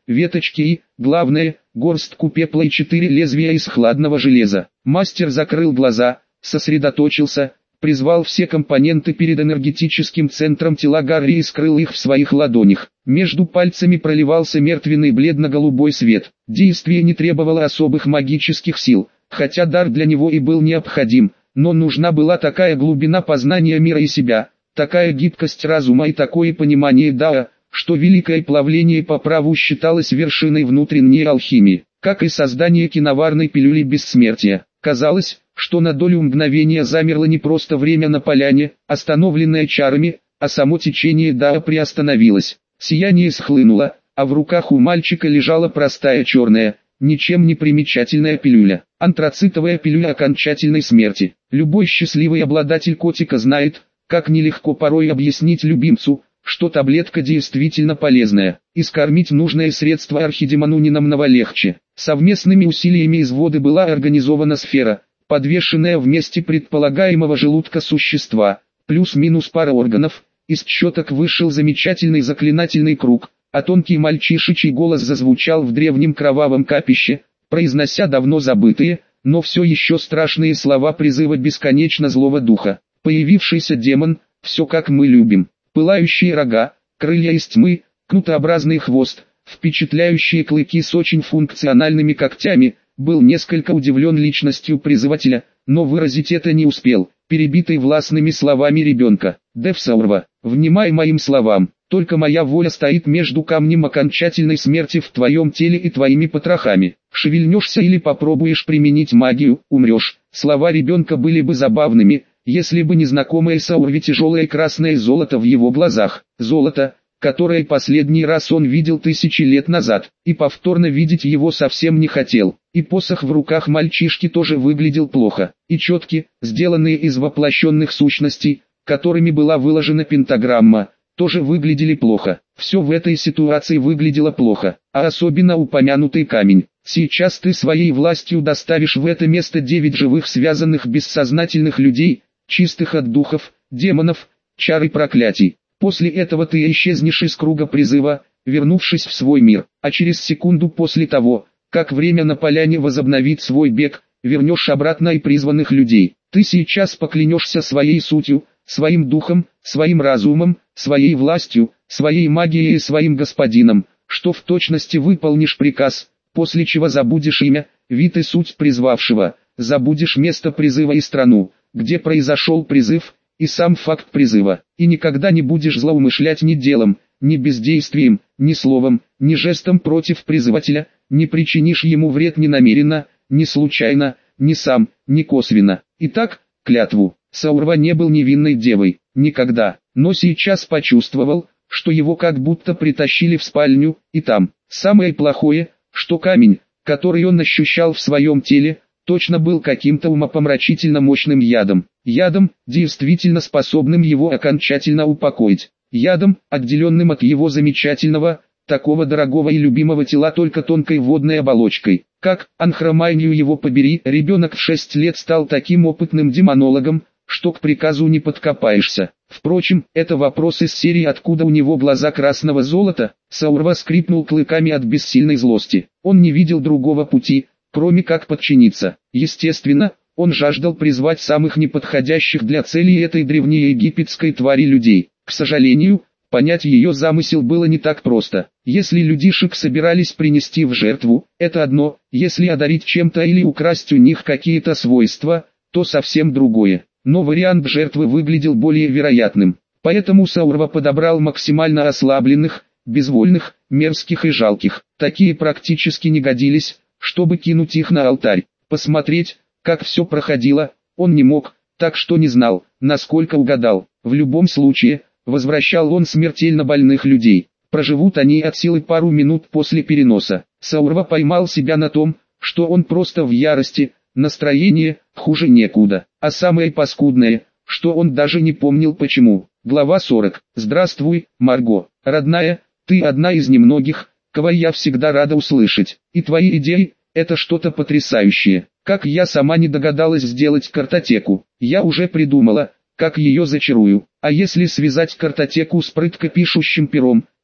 веточки и, главное, горстку пепла и четыре лезвия из хладного железа. Мастер закрыл глаза, сосредоточился, призвал все компоненты перед энергетическим центром тела Гарри и скрыл их в своих ладонях. Между пальцами проливался мертвенный бледно-голубой свет. Действие не требовало особых магических сил, хотя дар для него и был необходим, но нужна была такая глубина познания мира и себя, такая гибкость разума и такое понимание Дао, что великое плавление по праву считалось вершиной внутренней алхимии, как и создание киноварной пилюли бессмертия. Казалось, что на долю мгновения замерло не просто время на поляне, остановленное чарами, а само течение Дао приостановилось. Сияние схлынуло, а в руках у мальчика лежала простая черная, ничем не примечательная пилюля. Антрацитовая пилюля окончательной смерти. Любой счастливый обладатель котика знает, как нелегко порой объяснить любимцу, что таблетка действительно полезная, и скормить нужное средство архидемону не намного легче. Совместными усилиями из воды была организована сфера, подвешенная в месте предполагаемого желудка существа, плюс-минус пара органов. Из щеток вышел замечательный заклинательный круг, а тонкий мальчишечий голос зазвучал в древнем кровавом капище, произнося давно забытые, но все еще страшные слова призыва бесконечно злого духа. Появившийся демон, все как мы любим. Пылающие рога, крылья из тьмы, кнутообразный хвост, впечатляющие клыки с очень функциональными когтями, был несколько удивлен личностью призывателя, но выразить это не успел, перебитый властными словами ребенка. «Дев Саурва, внимай моим словам, только моя воля стоит между камнем окончательной смерти в твоем теле и твоими потрохами. Шевельнешься или попробуешь применить магию, умрешь». Слова ребенка были бы забавными, если бы не знакомое Саурве тяжелое красное золото в его глазах. Золото, которое последний раз он видел тысячи лет назад, и повторно видеть его совсем не хотел. И посох в руках мальчишки тоже выглядел плохо, и четки, сделанные из воплощенных сущностей, которыми была выложена пентаграмма, тоже выглядели плохо. Все в этой ситуации выглядело плохо, а особенно упомянутый камень. Сейчас ты своей властью доставишь в это место девять живых связанных бессознательных людей, чистых от духов, демонов, чар и проклятий. После этого ты исчезнешь из круга призыва, вернувшись в свой мир, а через секунду после того, как время на поляне возобновит свой бег, вернешь обратно и призванных людей. Ты сейчас поклянешься своей сутью, своим духом, своим разумом, своей властью, своей магией и своим господином, что в точности выполнишь приказ, после чего забудешь имя, вид и суть призвавшего, забудешь место призыва и страну, где произошел призыв, и сам факт призыва, и никогда не будешь злоумышлять ни делом, ни бездействием, ни словом, ни жестом против призывателя, не причинишь ему вред ни намеренно, ни случайно, ни сам, ни косвенно. Итак, клятву. Саурва не был невинной девой, никогда, но сейчас почувствовал, что его как будто притащили в спальню, и там, самое плохое, что камень, который он ощущал в своем теле, точно был каким-то умопомрачительно мощным ядом. Ядом, действительно способным его окончательно упокоить. Ядом, отделенным от его замечательного, такого дорогого и любимого тела только тонкой водной оболочкой. Как, Анхромайнию его побери, ребенок в шесть лет стал таким опытным демонологом, что к приказу не подкопаешься. Впрочем, это вопрос из серии «Откуда у него глаза красного золота?» Саурва скрипнул клыками от бессильной злости. Он не видел другого пути, кроме как подчиниться. Естественно, он жаждал призвать самых неподходящих для цели этой древнеегипетской твари людей. К сожалению, понять ее замысел было не так просто. Если людишек собирались принести в жертву, это одно, если одарить чем-то или украсть у них какие-то свойства, то совсем другое. Но вариант жертвы выглядел более вероятным. Поэтому Саурва подобрал максимально ослабленных, безвольных, мерзких и жалких. Такие практически не годились, чтобы кинуть их на алтарь. Посмотреть, как все проходило, он не мог, так что не знал, насколько угадал. В любом случае, возвращал он смертельно больных людей. Проживут они от силы пару минут после переноса. Саурва поймал себя на том, что он просто в ярости, настроение хуже некуда. А самое паскудное, что он даже не помнил почему. Глава сорок. Здравствуй, Марго. Родная, ты одна из немногих, кого я всегда рада услышать. И твои идеи – это что-то потрясающее. Как я сама не догадалась сделать картотеку. Я уже придумала, как ее зачарую. А если связать картотеку с прытко пишущим пером,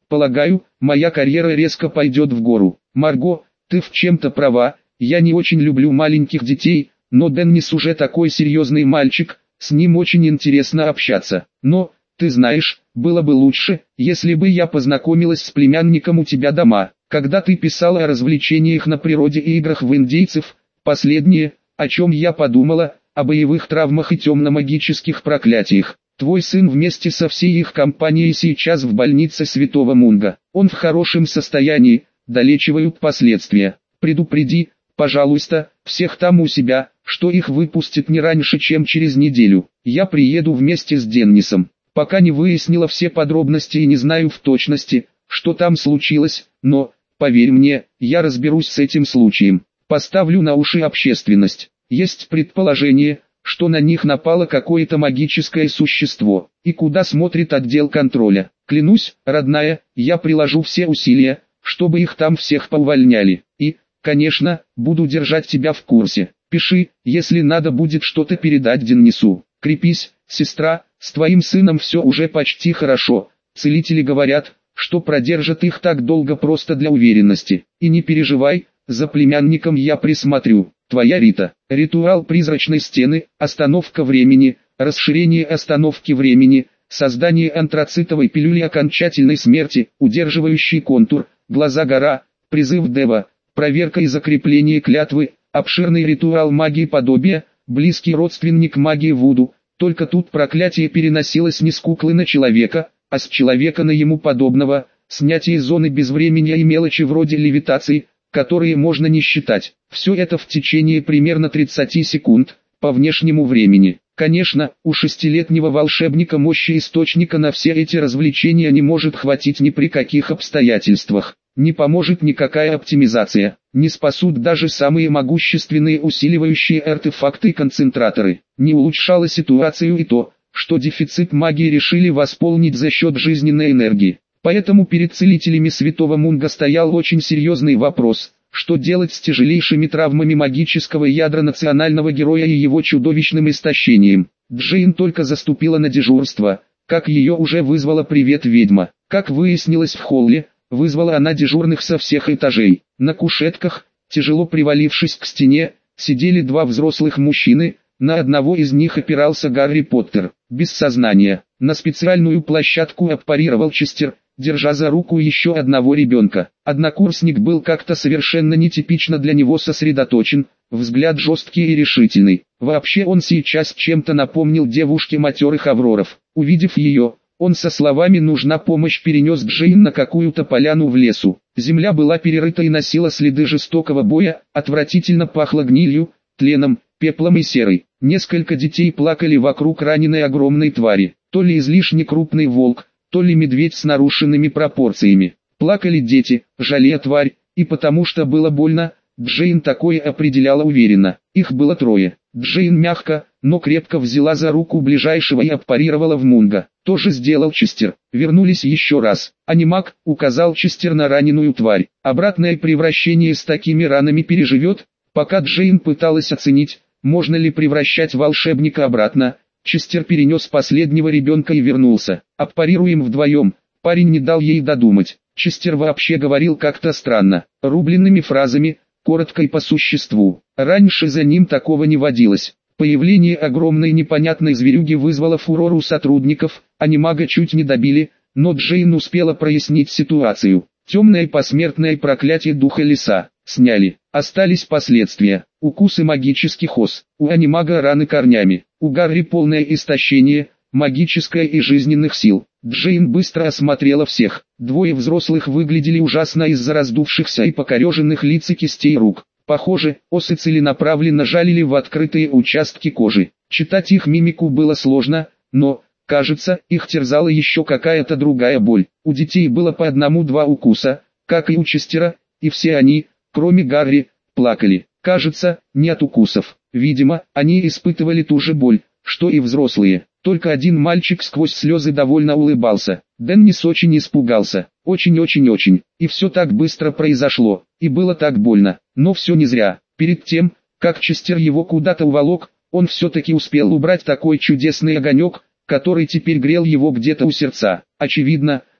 Полагаю, моя карьера резко пойдет в гору. Марго, ты в чем-то права, я не очень люблю маленьких детей, но Деннис уже такой серьезный мальчик, с ним очень интересно общаться. Но, ты знаешь, было бы лучше, если бы я познакомилась с племянником у тебя дома. Когда ты писала о развлечениях на природе и играх в индейцев, последнее, о чем я подумала, о боевых травмах и темно-магических проклятиях. Твой сын вместе со всей их компанией сейчас в больнице Святого Мунга. Он в хорошем состоянии, долечивают последствия. Предупреди, пожалуйста, всех там у себя, что их выпустят не раньше, чем через неделю. Я приеду вместе с Деннисом. Пока не выяснила все подробности и не знаю в точности, что там случилось, но, поверь мне, я разберусь с этим случаем. Поставлю на уши общественность. Есть предположение, что на них напало какое-то магическое существо. И куда смотрит отдел контроля? Клянусь, родная, я приложу все усилия, чтобы их там всех поувольняли. И, конечно, буду держать тебя в курсе. Пиши, если надо будет что-то передать Деннису. Крепись, сестра, с твоим сыном все уже почти хорошо. Целители говорят, что продержат их так долго просто для уверенности. И не переживай, за племянником я присмотрю. Твоя Рита. Ритуал призрачной стены, остановка времени, расширение остановки времени, создание антрацитовой пилюли окончательной смерти, удерживающий контур, глаза-гора, призыв Дева, проверка и закрепление клятвы, обширный ритуал магии подобия, близкий родственник магии Вуду. Только тут проклятие переносилось не с куклы на человека, а с человека на ему подобного, снятие зоны безвременья и мелочи вроде левитации, которые можно не считать. Все это в течение примерно тридцати секунд, по внешнему времени. Конечно, у шестилетнего волшебника мощи источника на все эти развлечения не может хватить ни при каких обстоятельствах. Не поможет никакая оптимизация, не спасут даже самые могущественные усиливающие артефакты и концентраторы. Не улучшало ситуацию и то, что дефицит магии решили восполнить за счет жизненной энергии. Поэтому перед целителями Святого Мунга стоял очень серьезный вопрос, что делать с тяжелейшими травмами магического ядра национального героя и его чудовищным истощением. Джейн только заступила на дежурство, как ее уже вызвала привет ведьма. Как выяснилось в холле, вызвала она дежурных со всех этажей. На кушетках, тяжело привалившись к стене, сидели два взрослых мужчины, на одного из них опирался Гарри Поттер, без сознания. На специальную площадку аппарировал Честер, держа за руку еще одного ребенка. Однокурсник был как-то совершенно нетипично для него сосредоточен, взгляд жесткий и решительный. Вообще он сейчас чем-то напомнил девушке матерых Авроров. Увидев ее, он со словами «нужна помощь» перенес Джейн на какую-то поляну в лесу. Земля была перерыта и носила следы жестокого боя, отвратительно пахло гнилью, тленом, пеплом и серой. Несколько детей плакали вокруг раненой огромной твари. То ли излишне крупный волк, то ли медведь с нарушенными пропорциями. Плакали дети, жалея тварь, и потому что было больно, Джейн такое определяла уверенно. Их было трое. Джейн мягко, но крепко взяла за руку ближайшего и аппарировала в Мунга. То же сделал Честер. Вернулись еще раз. Анимаг указал Честер на раненую тварь. Обратное превращение с такими ранами переживет. Пока Джейн пыталась оценить, можно ли превращать волшебника обратно, Честер перенес последнего ребенка и вернулся. Аппарируем вдвоем. Парень не дал ей додумать. Честер вообще говорил как-то странно, рубленными фразами, коротко и по существу. Раньше за ним такого не водилось. Появление огромной непонятной зверюги вызвало фурор у сотрудников, анимага чуть не добили, но Джейн успела прояснить ситуацию. Темное посмертное проклятие духа леса сняли. Остались последствия. Укусы магических ос. У анимага раны корнями. У Гарри полное истощение, магическое и жизненных сил. Джейн быстро осмотрела всех. Двое взрослых выглядели ужасно из-за раздувшихся и покореженных лиц и кистей рук. Похоже, осы целенаправленно жалили в открытые участки кожи. Читать их мимику было сложно, но, кажется, их терзала еще какая-то другая боль. У детей было по одному-два укуса, как и у Честера, и все они, кроме Гарри, плакали. Кажется, не от укусов. Видимо, они испытывали ту же боль, что и взрослые. Только один мальчик сквозь слезы довольно улыбался. Деннис очень испугался. Очень-очень-очень. И все так быстро произошло. И было так больно. Но все не зря. Перед тем, как Честер его куда-то уволок, он все-таки успел убрать такой чудесный огонек, который теперь грел его где-то у сердца. Очевидно,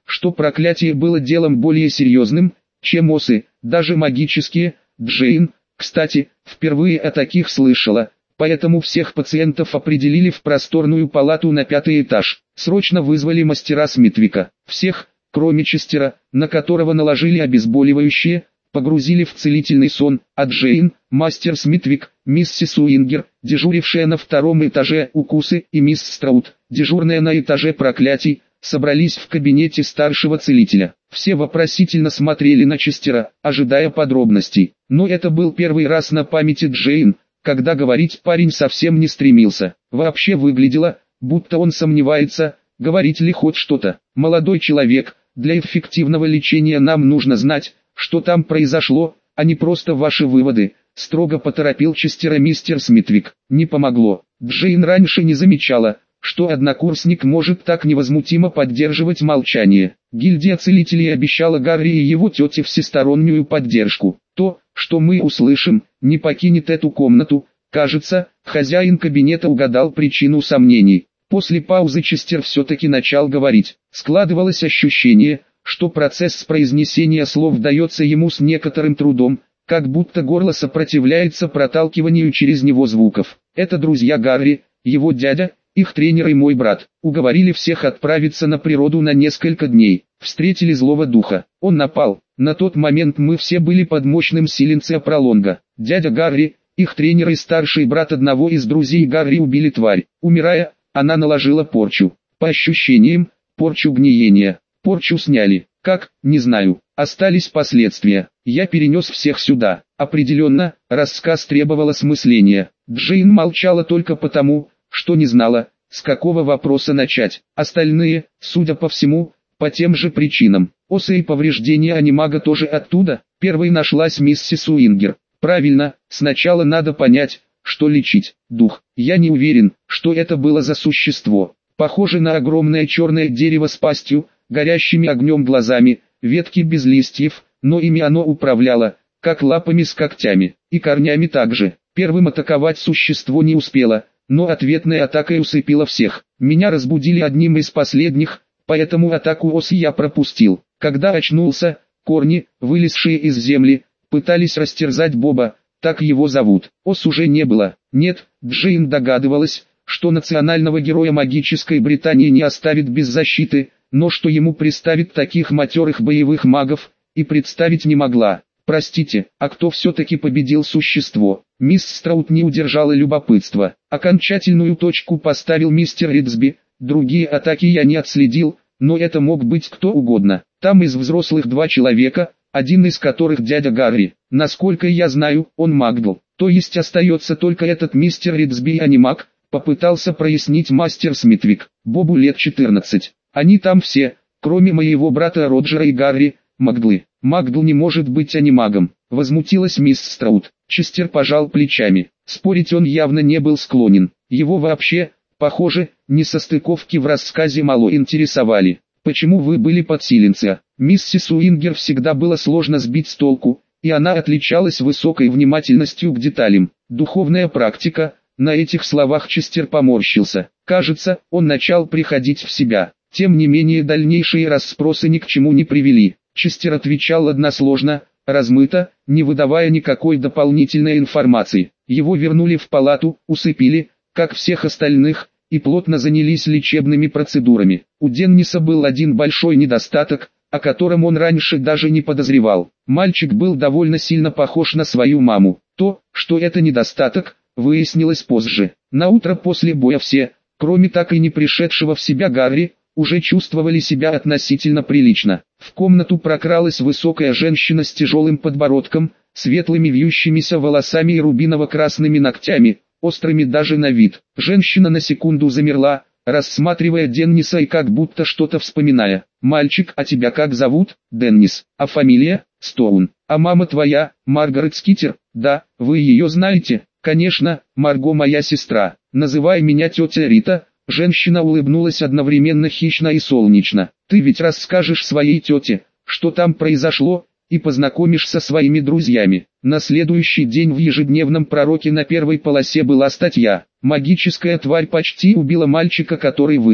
что проклятие было делом более серьезным, чем осы, даже магические. Джейн, кстати, впервые о таких слышала, поэтому всех пациентов определили в просторную палату на пятый этаж. Срочно вызвали мастера Смитвика. Всех, кроме Честера, на которого наложили обезболивающее, погрузили в целительный сон, а Джейн, мастер Смитвик, миссис Уингер, дежурившая на втором этаже укусы, и мисс Страут, дежурная на этаже проклятий, собрались в кабинете старшего целителя. Все вопросительно смотрели на Честера, ожидая подробностей. Но это был первый раз на памяти Джейн, когда говорить парень совсем не стремился. Вообще выглядело, будто он сомневается, говорить ли хоть что-то. «Молодой человек, для эффективного лечения нам нужно знать, что там произошло, а не просто ваши выводы», строго поторопил Честера мистер Смитвик. Не помогло. Джейн раньше не замечала, что однокурсник может так невозмутимо поддерживать молчание. Гильдия целителей обещала Гарри и его тете всестороннюю поддержку. То, что мы услышим, не покинет эту комнату. Кажется, хозяин кабинета угадал причину сомнений. После паузы Честер все-таки начал говорить. Складывалось ощущение, что процесс произнесения слов дается ему с некоторым трудом, как будто горло сопротивляется проталкиванию через него звуков. Это друзья Гарри, его дядя, их тренер и мой брат. Уговорили всех отправиться на природу на несколько дней. Встретили злого духа. Он напал. На тот момент мы все были под мощным силенция пролонга. Дядя Гарри, их тренер и старший брат одного из друзей Гарри убили тварь. Умирая, она наложила порчу. По ощущениям, порчу гниения. Порчу сняли. Как, не знаю. Остались последствия. Я перенес всех сюда. Определенно, рассказ требовал осмысления. Джейн молчала только потому, что не знала, с какого вопроса начать. Остальные, судя по всему, по тем же причинам. Осы и повреждения анимага тоже оттуда. Первой нашлась миссис Уингер. Правильно, сначала надо понять, что лечить. Дух. Я не уверен, что это было за существо. Похоже на огромное черное дерево с пастью, горящими огнем глазами, ветки без листьев, но ими оно управляло, как лапами с когтями, и корнями также. Первым атаковать существо не успело, но ответной атакой усыпило всех. Меня разбудили одним из последних, поэтому атаку ос я пропустил. Когда очнулся, корни, вылезшие из земли, пытались растерзать Боба, так его зовут. Ос уже не было. Нет, Джейн догадывалась, что национального героя магической Британии не оставит без защиты, но что ему представит таких матерых боевых магов, и представить не могла. Простите, а кто все-таки победил существо? Мисс Страут не удержала любопытства. Окончательную точку поставил мистер Ридсби. Другие атаки я не отследил, но это мог быть кто угодно. Там из взрослых два человека, один из которых дядя Гарри. Насколько я знаю, он Макдл. То есть остается только этот мистер Ридсби, а не маг, попытался прояснить мастер Смитвик. Бобу лет четырнадцать. Они там все, кроме моего брата Роджера и Гарри, Макдлы. Макдл не может быть анимагом, возмутилась мисс Страут. Честер пожал плечами. Спорить он явно не был склонен. Его вообще, похоже, несостыковки в рассказе мало интересовали. Почему вы были под силенция? Миссис Уингер всегда было сложно сбить с толку, и она отличалась высокой внимательностью к деталям. Духовная практика. На этих словах Честер поморщился. Кажется, он начал приходить в себя. Тем не менее дальнейшие расспросы ни к чему не привели. Честер отвечал односложно, размыто, не выдавая никакой дополнительной информации. Его вернули в палату, усыпили, как всех остальных, и плотно занялись лечебными процедурами. У Денниса был один большой недостаток, о котором он раньше даже не подозревал. Мальчик был довольно сильно похож на свою маму. То, что это недостаток, выяснилось позже. Наутро после боя все, кроме так и не пришедшего в себя Гарри, уже чувствовали себя относительно прилично. В комнату прокралась высокая женщина с тяжелым подбородком, светлыми вьющимися волосами и рубиново-красными ногтями, острыми даже на вид. Женщина на секунду замерла, рассматривая Денниса и как будто что-то вспоминая. «Мальчик, а тебя как зовут?» «Деннис. А фамилия?» «Стоун. А мама твоя, Маргарет Скитер?» «Да, вы ее знаете?» «Конечно, Марго моя сестра. Называй меня тетя Рита». Женщина улыбнулась одновременно хищно и солнечно. «Ты ведь расскажешь своей тете, что там произошло, и познакомишь со своими друзьями». На следующий день в ежедневном пророке на первой полосе была статья: «Магическая тварь почти убила мальчика, который выжил».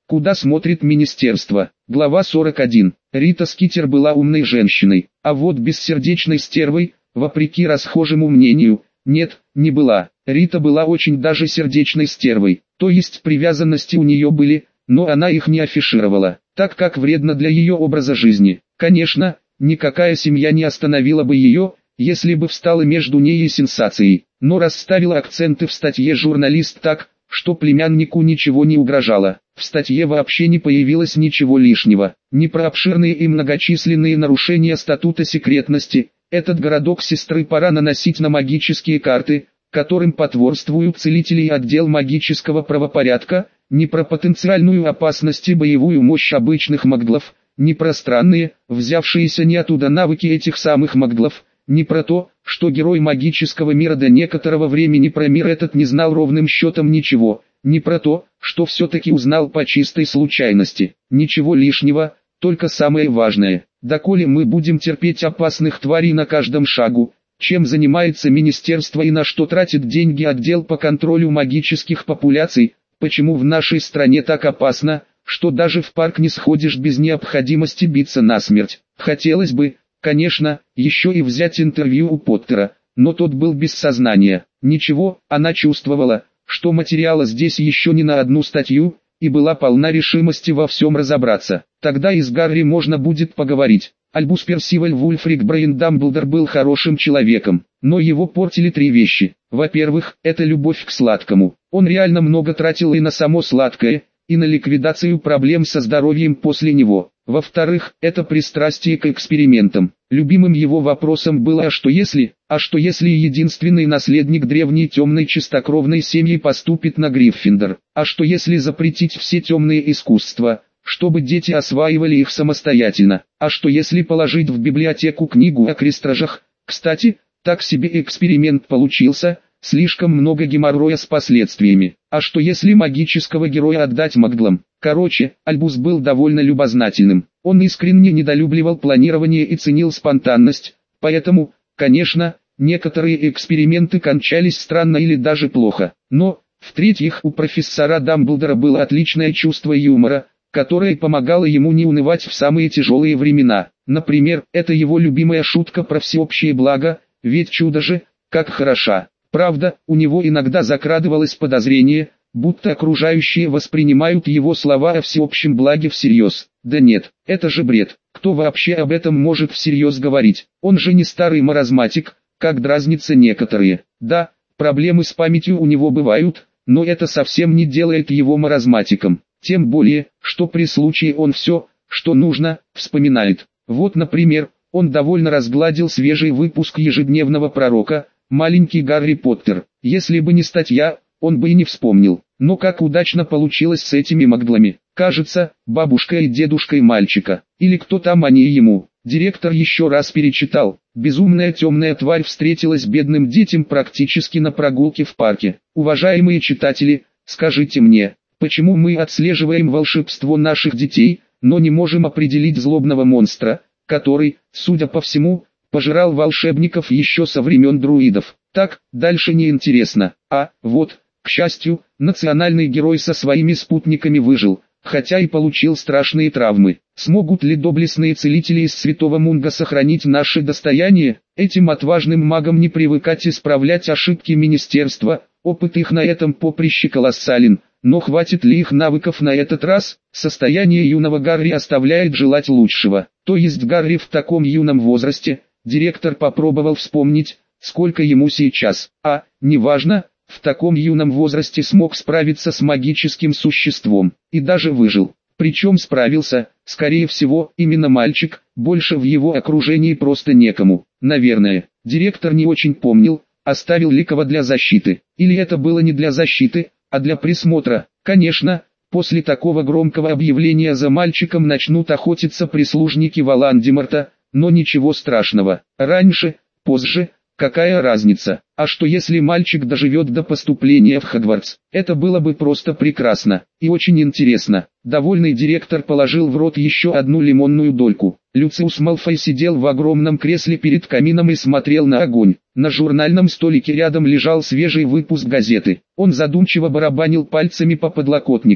Куда смотрит министерство? Глава сорок один. Рита Скитер была умной женщиной, а вот бессердечной стервой, вопреки расхожему мнению, нет, не была. Рита была очень даже сердечной стервой, то есть привязанности у нее были, но она их не афишировала, так как вредно для ее образа жизни. Конечно, никакая семья не остановила бы ее, если бы встала между ней и сенсацией, но расставила акценты в статье журналист так, что племяннику ничего не угрожало. В статье вообще не появилось ничего лишнего, ни про обширные и многочисленные нарушения статута секретности. Этот городок сестры пора наносить на магические карты, которым потворствуют целители и отдел магического правопорядка, ни про потенциальную опасность и боевую мощь обычных маглов, ни про странные, взявшиеся не оттуда навыки этих самых маглов, ни про то, что герой магического мира до некоторого времени про мир этот не знал ровным счетом ничего, ни про то, что все-таки узнал по чистой случайности. Ничего лишнего, только самое важное. Доколе мы будем терпеть опасных тварей на каждом шагу, чем занимается министерство и на что тратит деньги отдел по контролю магических популяций, почему в нашей стране так опасно, что даже в парк не сходишь без необходимости биться насмерть. Хотелось бы, конечно, еще и взять интервью у Поттера, но тот был без сознания. Ничего, она чувствовала, что материала здесь еще не на одну статью, и была полна решимости во всем разобраться. Тогда и с Гарри можно будет поговорить. Альбус Персиваль Вульфрик Брейн Дамблдор был хорошим человеком, но его портили три вещи. Во-первых, это любовь к сладкому. Он реально много тратил и на само сладкое, и на ликвидацию проблем со здоровьем после него. Во-вторых, это пристрастие к экспериментам. Любимым его вопросом было «а что если?», а что если единственный наследник древней темной чистокровной семьи поступит на Гриффиндор, а что если запретить все темные искусства, чтобы дети осваивали их самостоятельно, а что если положить в библиотеку книгу о крестражах. Кстати, так себе эксперимент получился, слишком много геморроя с последствиями. А что если магического героя отдать маглам? Короче, Альбус был довольно любознательным. Он искренне недолюбливал планирование и ценил спонтанность, поэтому, конечно, некоторые эксперименты кончались странно или даже плохо. Но, в-третьих, у профессора Дамблдора было отличное чувство юмора, которое помогало ему не унывать в самые тяжелые времена. Например, это его любимая шутка про всеобщее благо, ведь чудо же, как хороша. Правда, у него иногда закрадывалось подозрение, будто окружающие воспринимают его слова о всеобщем благе всерьез. Да нет, это же бред. Кто вообще об этом может всерьез говорить? Он же не старый маразматик, как дразнятся некоторые. Да, проблемы с памятью у него бывают, но это совсем не делает его маразматиком. Тем более, что при случае он все, что нужно, вспоминает. Вот, например, он довольно разгладил свежий выпуск ежедневного пророка, «Маленький Гарри Поттер». Если бы не статья, он бы и не вспомнил. Но как удачно получилось с этими маглами. Кажется, бабушка и дедушкой мальчика. Или кто там они ему. Директор еще раз перечитал. Безумная темная тварь встретилась бедным детям практически на прогулке в парке. Уважаемые читатели, скажите мне, почему мы отслеживаем волшебство наших детей, но не можем определить злобного монстра, который, судя по всему, пожирал волшебников еще со времен друидов? Так, дальше не интересно. А, вот, к счастью, национальный герой со своими спутниками выжил, хотя и получил страшные травмы. Смогут ли доблестные целители из Святого Мунга сохранить наше достояние? Этим отважным магам не привыкать исправлять ошибки министерства, опыт их на этом поприще колоссален. Но хватит ли их навыков на этот раз? Состояние юного Гарри оставляет желать лучшего. То есть Гарри в таком юном возрасте, директор попробовал вспомнить, сколько ему сейчас. А, неважно, в таком юном возрасте смог справиться с магическим существом. И даже выжил. Причем справился, скорее всего, именно мальчик, больше в его окружении просто некому. Наверное, директор не очень помнил, оставил ли кого для защиты. Или это было не для защиты, а для присмотра. Конечно, после такого громкого объявления за мальчиком начнут охотиться прислужники Волан-де-Морта, но ничего страшного. Раньше, позже, какая разница? А что если мальчик доживет до поступления в Хогвартс? Это было бы просто прекрасно и очень интересно. Довольный директор положил в рот еще одну лимонную дольку. Люциус Малфой сидел в огромном кресле перед камином и смотрел на огонь. На журнальном столике рядом лежал свежий выпуск газеты. Он задумчиво барабанил пальцами по подлокотнику.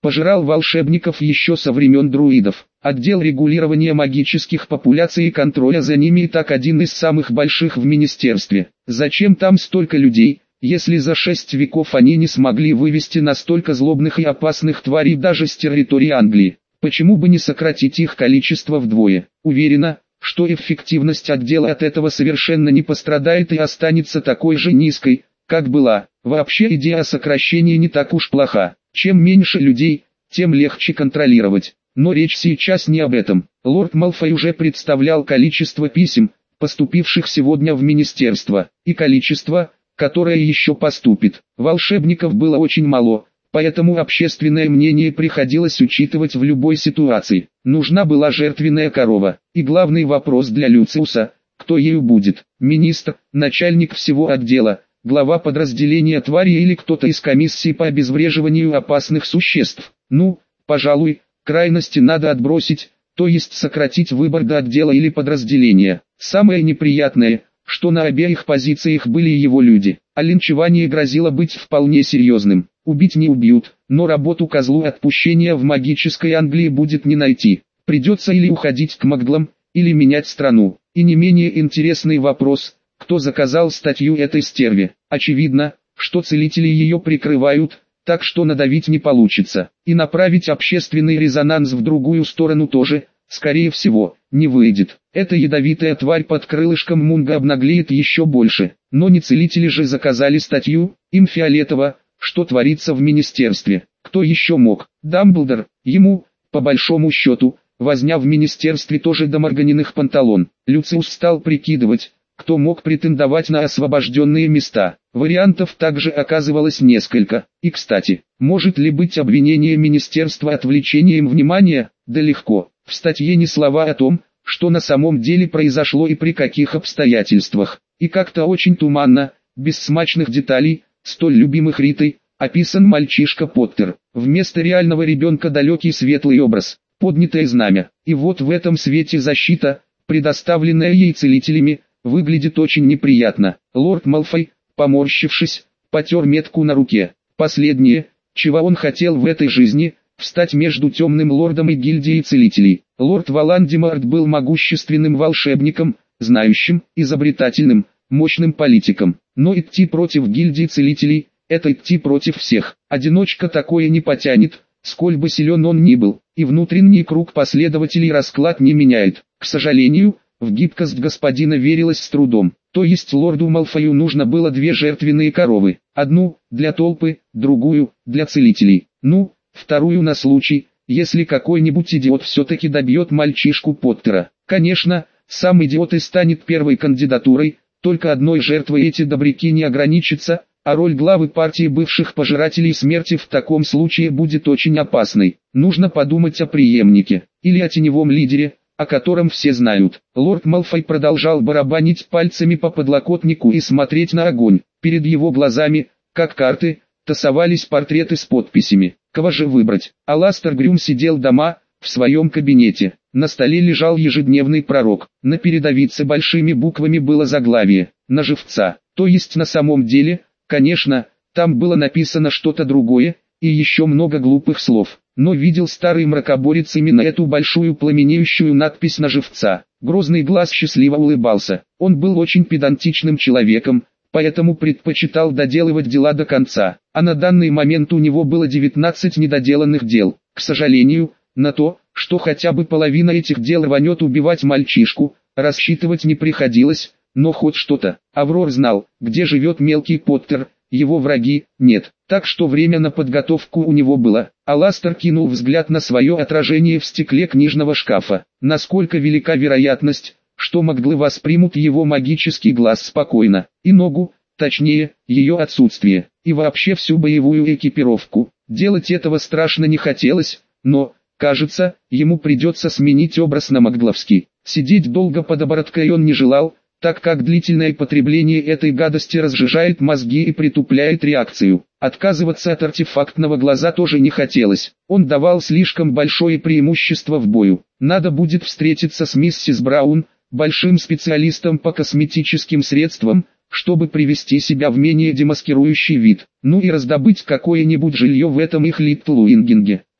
пожирал волшебников еще со времен друидов. Отдел регулирования магических популяций и контроля за ними и так один из самых больших в министерстве. Зачем там столько людей, если за шесть веков они не смогли вывести настолько злобных и опасных тварей даже с территории Англии? Почему бы не сократить их количество вдвое? Уверена, что эффективность отдела от этого совершенно не пострадает и останется такой же низкой, как была. Вообще идея о сокращении не так уж плоха. Чем меньше людей, тем легче контролировать. Но речь сейчас не об этом. Лорд Малфой уже представлял количество писем, поступивших сегодня в министерство, и количество, которое еще поступит. Волшебников было очень мало, поэтому общественное мнение приходилось учитывать в любой ситуации. Нужна была жертвенная корова, и главный вопрос для Люциуса – кто ею будет? Министр, начальник всего отдела, глава подразделения твари или кто-то из комиссии по обезвреживанию опасных существ? Ну, пожалуй, крайности надо отбросить, то есть сократить выбор до отдела или подразделения. Самое неприятное, что на обеих позициях были его люди, а линчевание грозило быть вполне серьезным. Убить не убьют, но работу козлу отпущения в магической Англии будет не найти. Придется или уходить к маглам, или менять страну. И не менее интересный вопрос, кто заказал статью этой стерве. Очевидно, что целители ее прикрывают, так что надавить не получится. И направить общественный резонанс в другую сторону тоже, скорее всего, не выйдет. Эта ядовитая тварь под крылышком Мунга обнаглеет еще больше. Но не целители же заказали статью, им фиолетово, что творится в министерстве. Кто еще мог? Дамблдор. Ему, по большому счету, возня в министерстве тоже до Морганиных панталон. Люциус стал прикидывать, кто мог претендовать на освобожденные места. Вариантов также оказывалось несколько. И кстати, может ли быть обвинение министерства отвлечением внимания? Да легко. В статье ни слова о том, что на самом деле произошло и при каких обстоятельствах. И как-то очень туманно, без смачных деталей, столь любимых Ритой, описан мальчишка Поттер. Вместо реального ребенка далекий светлый образ, поднятое знамя. И вот в этом свете защита, предоставленная ей целителями, выглядит очень неприятно. Лорд Малфой, поморщившись, потер метку на руке. Последнее, чего он хотел в этой жизни, встать между темным лордом и гильдией целителей. Лорд Волан-де-Морт был могущественным волшебником, знающим, изобретательным, мощным политиком. Но идти против гильдии целителей – это идти против всех. Одиночка такое не потянет, сколь бы силен он ни был, и внутренний круг последователей расклад не меняет. К сожалению, в гибкость господина верилось с трудом. То есть лорду Малфою нужно было две жертвенные коровы. Одну – для толпы, другую – для целителей. Ну, вторую на случай, если какой-нибудь идиот все-таки добьет мальчишку Поттера. Конечно, сам идиот и станет первой кандидатурой, только одной жертвой эти добряки не ограничатся, а роль главы партии бывших пожирателей смерти в таком случае будет очень опасной. Нужно подумать о преемнике, или о теневом лидере, о котором все знают. Лорд Малфой продолжал барабанить пальцами по подлокотнику и смотреть на огонь. Перед его глазами, как карты, тасовались портреты с подписями. Кого же выбрать? Аластер Грюм сидел дома, в своем кабинете. На столе лежал ежедневный пророк. На передовице большими буквами было заглавие «На живца». То есть на самом деле, конечно, там было написано что-то другое, и еще много глупых слов. Но видел старый мракоборец именно эту большую пламенеющую надпись на живца. Грозный глаз счастливо улыбался. Он был очень педантичным человеком, поэтому предпочитал доделывать дела до конца. А на данный момент у него было девятнадцать недоделанных дел. К сожалению, на то, что хотя бы половина этих дел рванет убивать мальчишку, рассчитывать не приходилось, но хоть что-то. Аврор знал, где живет мелкий Поттер, его враги – нет. Так что время на подготовку у него было. Аластер кинул взгляд на свое отражение в стекле книжного шкафа. Насколько велика вероятность, что маглы воспримут его магический глаз спокойно, и ногу, точнее, ее отсутствие, и вообще всю боевую экипировку. Делать этого страшно не хотелось, но, кажется, ему придется сменить образ на магловский. Сидеть долго под обороткой он не желал, так как длительное потребление этой гадости разжижает мозги и притупляет реакцию. Отказываться от артефактного глаза тоже не хотелось, он давал слишком большое преимущество в бою. Надо будет встретиться с миссис Браун, большим специалистом по косметическим средствам, чтобы привести себя в менее демаскирующий вид, ну и раздобыть какое-нибудь жилье в этом их Литтлуингинге.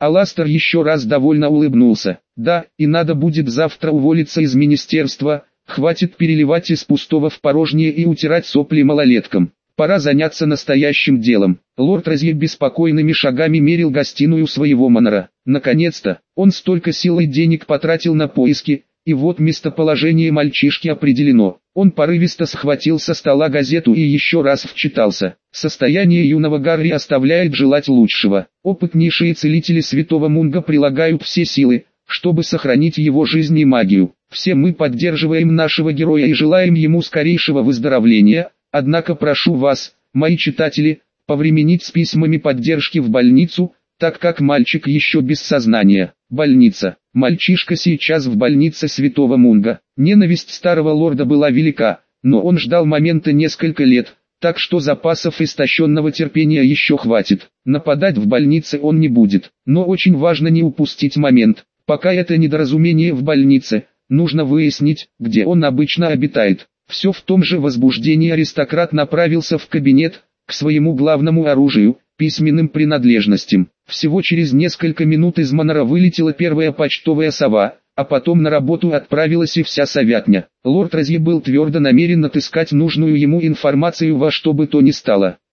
Аластер еще раз довольно улыбнулся. Да, и надо будет завтра уволиться из министерства, хватит переливать из пустого в порожнее и утирать сопли малолеткам. Пора заняться настоящим делом. Лорд Розье беспокойными шагами мерил гостиную своего манора. Наконец-то, он столько сил и денег потратил на поиски, и вот местоположение мальчишки определено. Он порывисто схватил со стола газету и еще раз вчитался. Состояние юного Гарри оставляет желать лучшего. Опытнейшие целители Святого Мунга прилагают все силы, чтобы сохранить его жизнь и магию. Все мы поддерживаем нашего героя и желаем ему скорейшего выздоровления. Однако прошу вас, мои читатели, повременить с письмами поддержки в больницу, так как мальчик еще без сознания. Больница. Мальчишка сейчас в больнице Святого Мунга. Ненависть старого лорда была велика, но он ждал момента несколько лет, так что запасов истощенного терпения еще хватит. Нападать в больнице он не будет, но очень важно не упустить момент. Пока это недоразумение в больнице, нужно выяснить, где он обычно обитает. Все в том же возбуждении аристократ направился в кабинет, к своему главному оружию, письменным принадлежностям. Всего через несколько минут из манора вылетела первая почтовая сова, а потом на работу отправилась и вся совятня. Лорд Розье был твердо намерен отыскать нужную ему информацию во что бы то ни стало.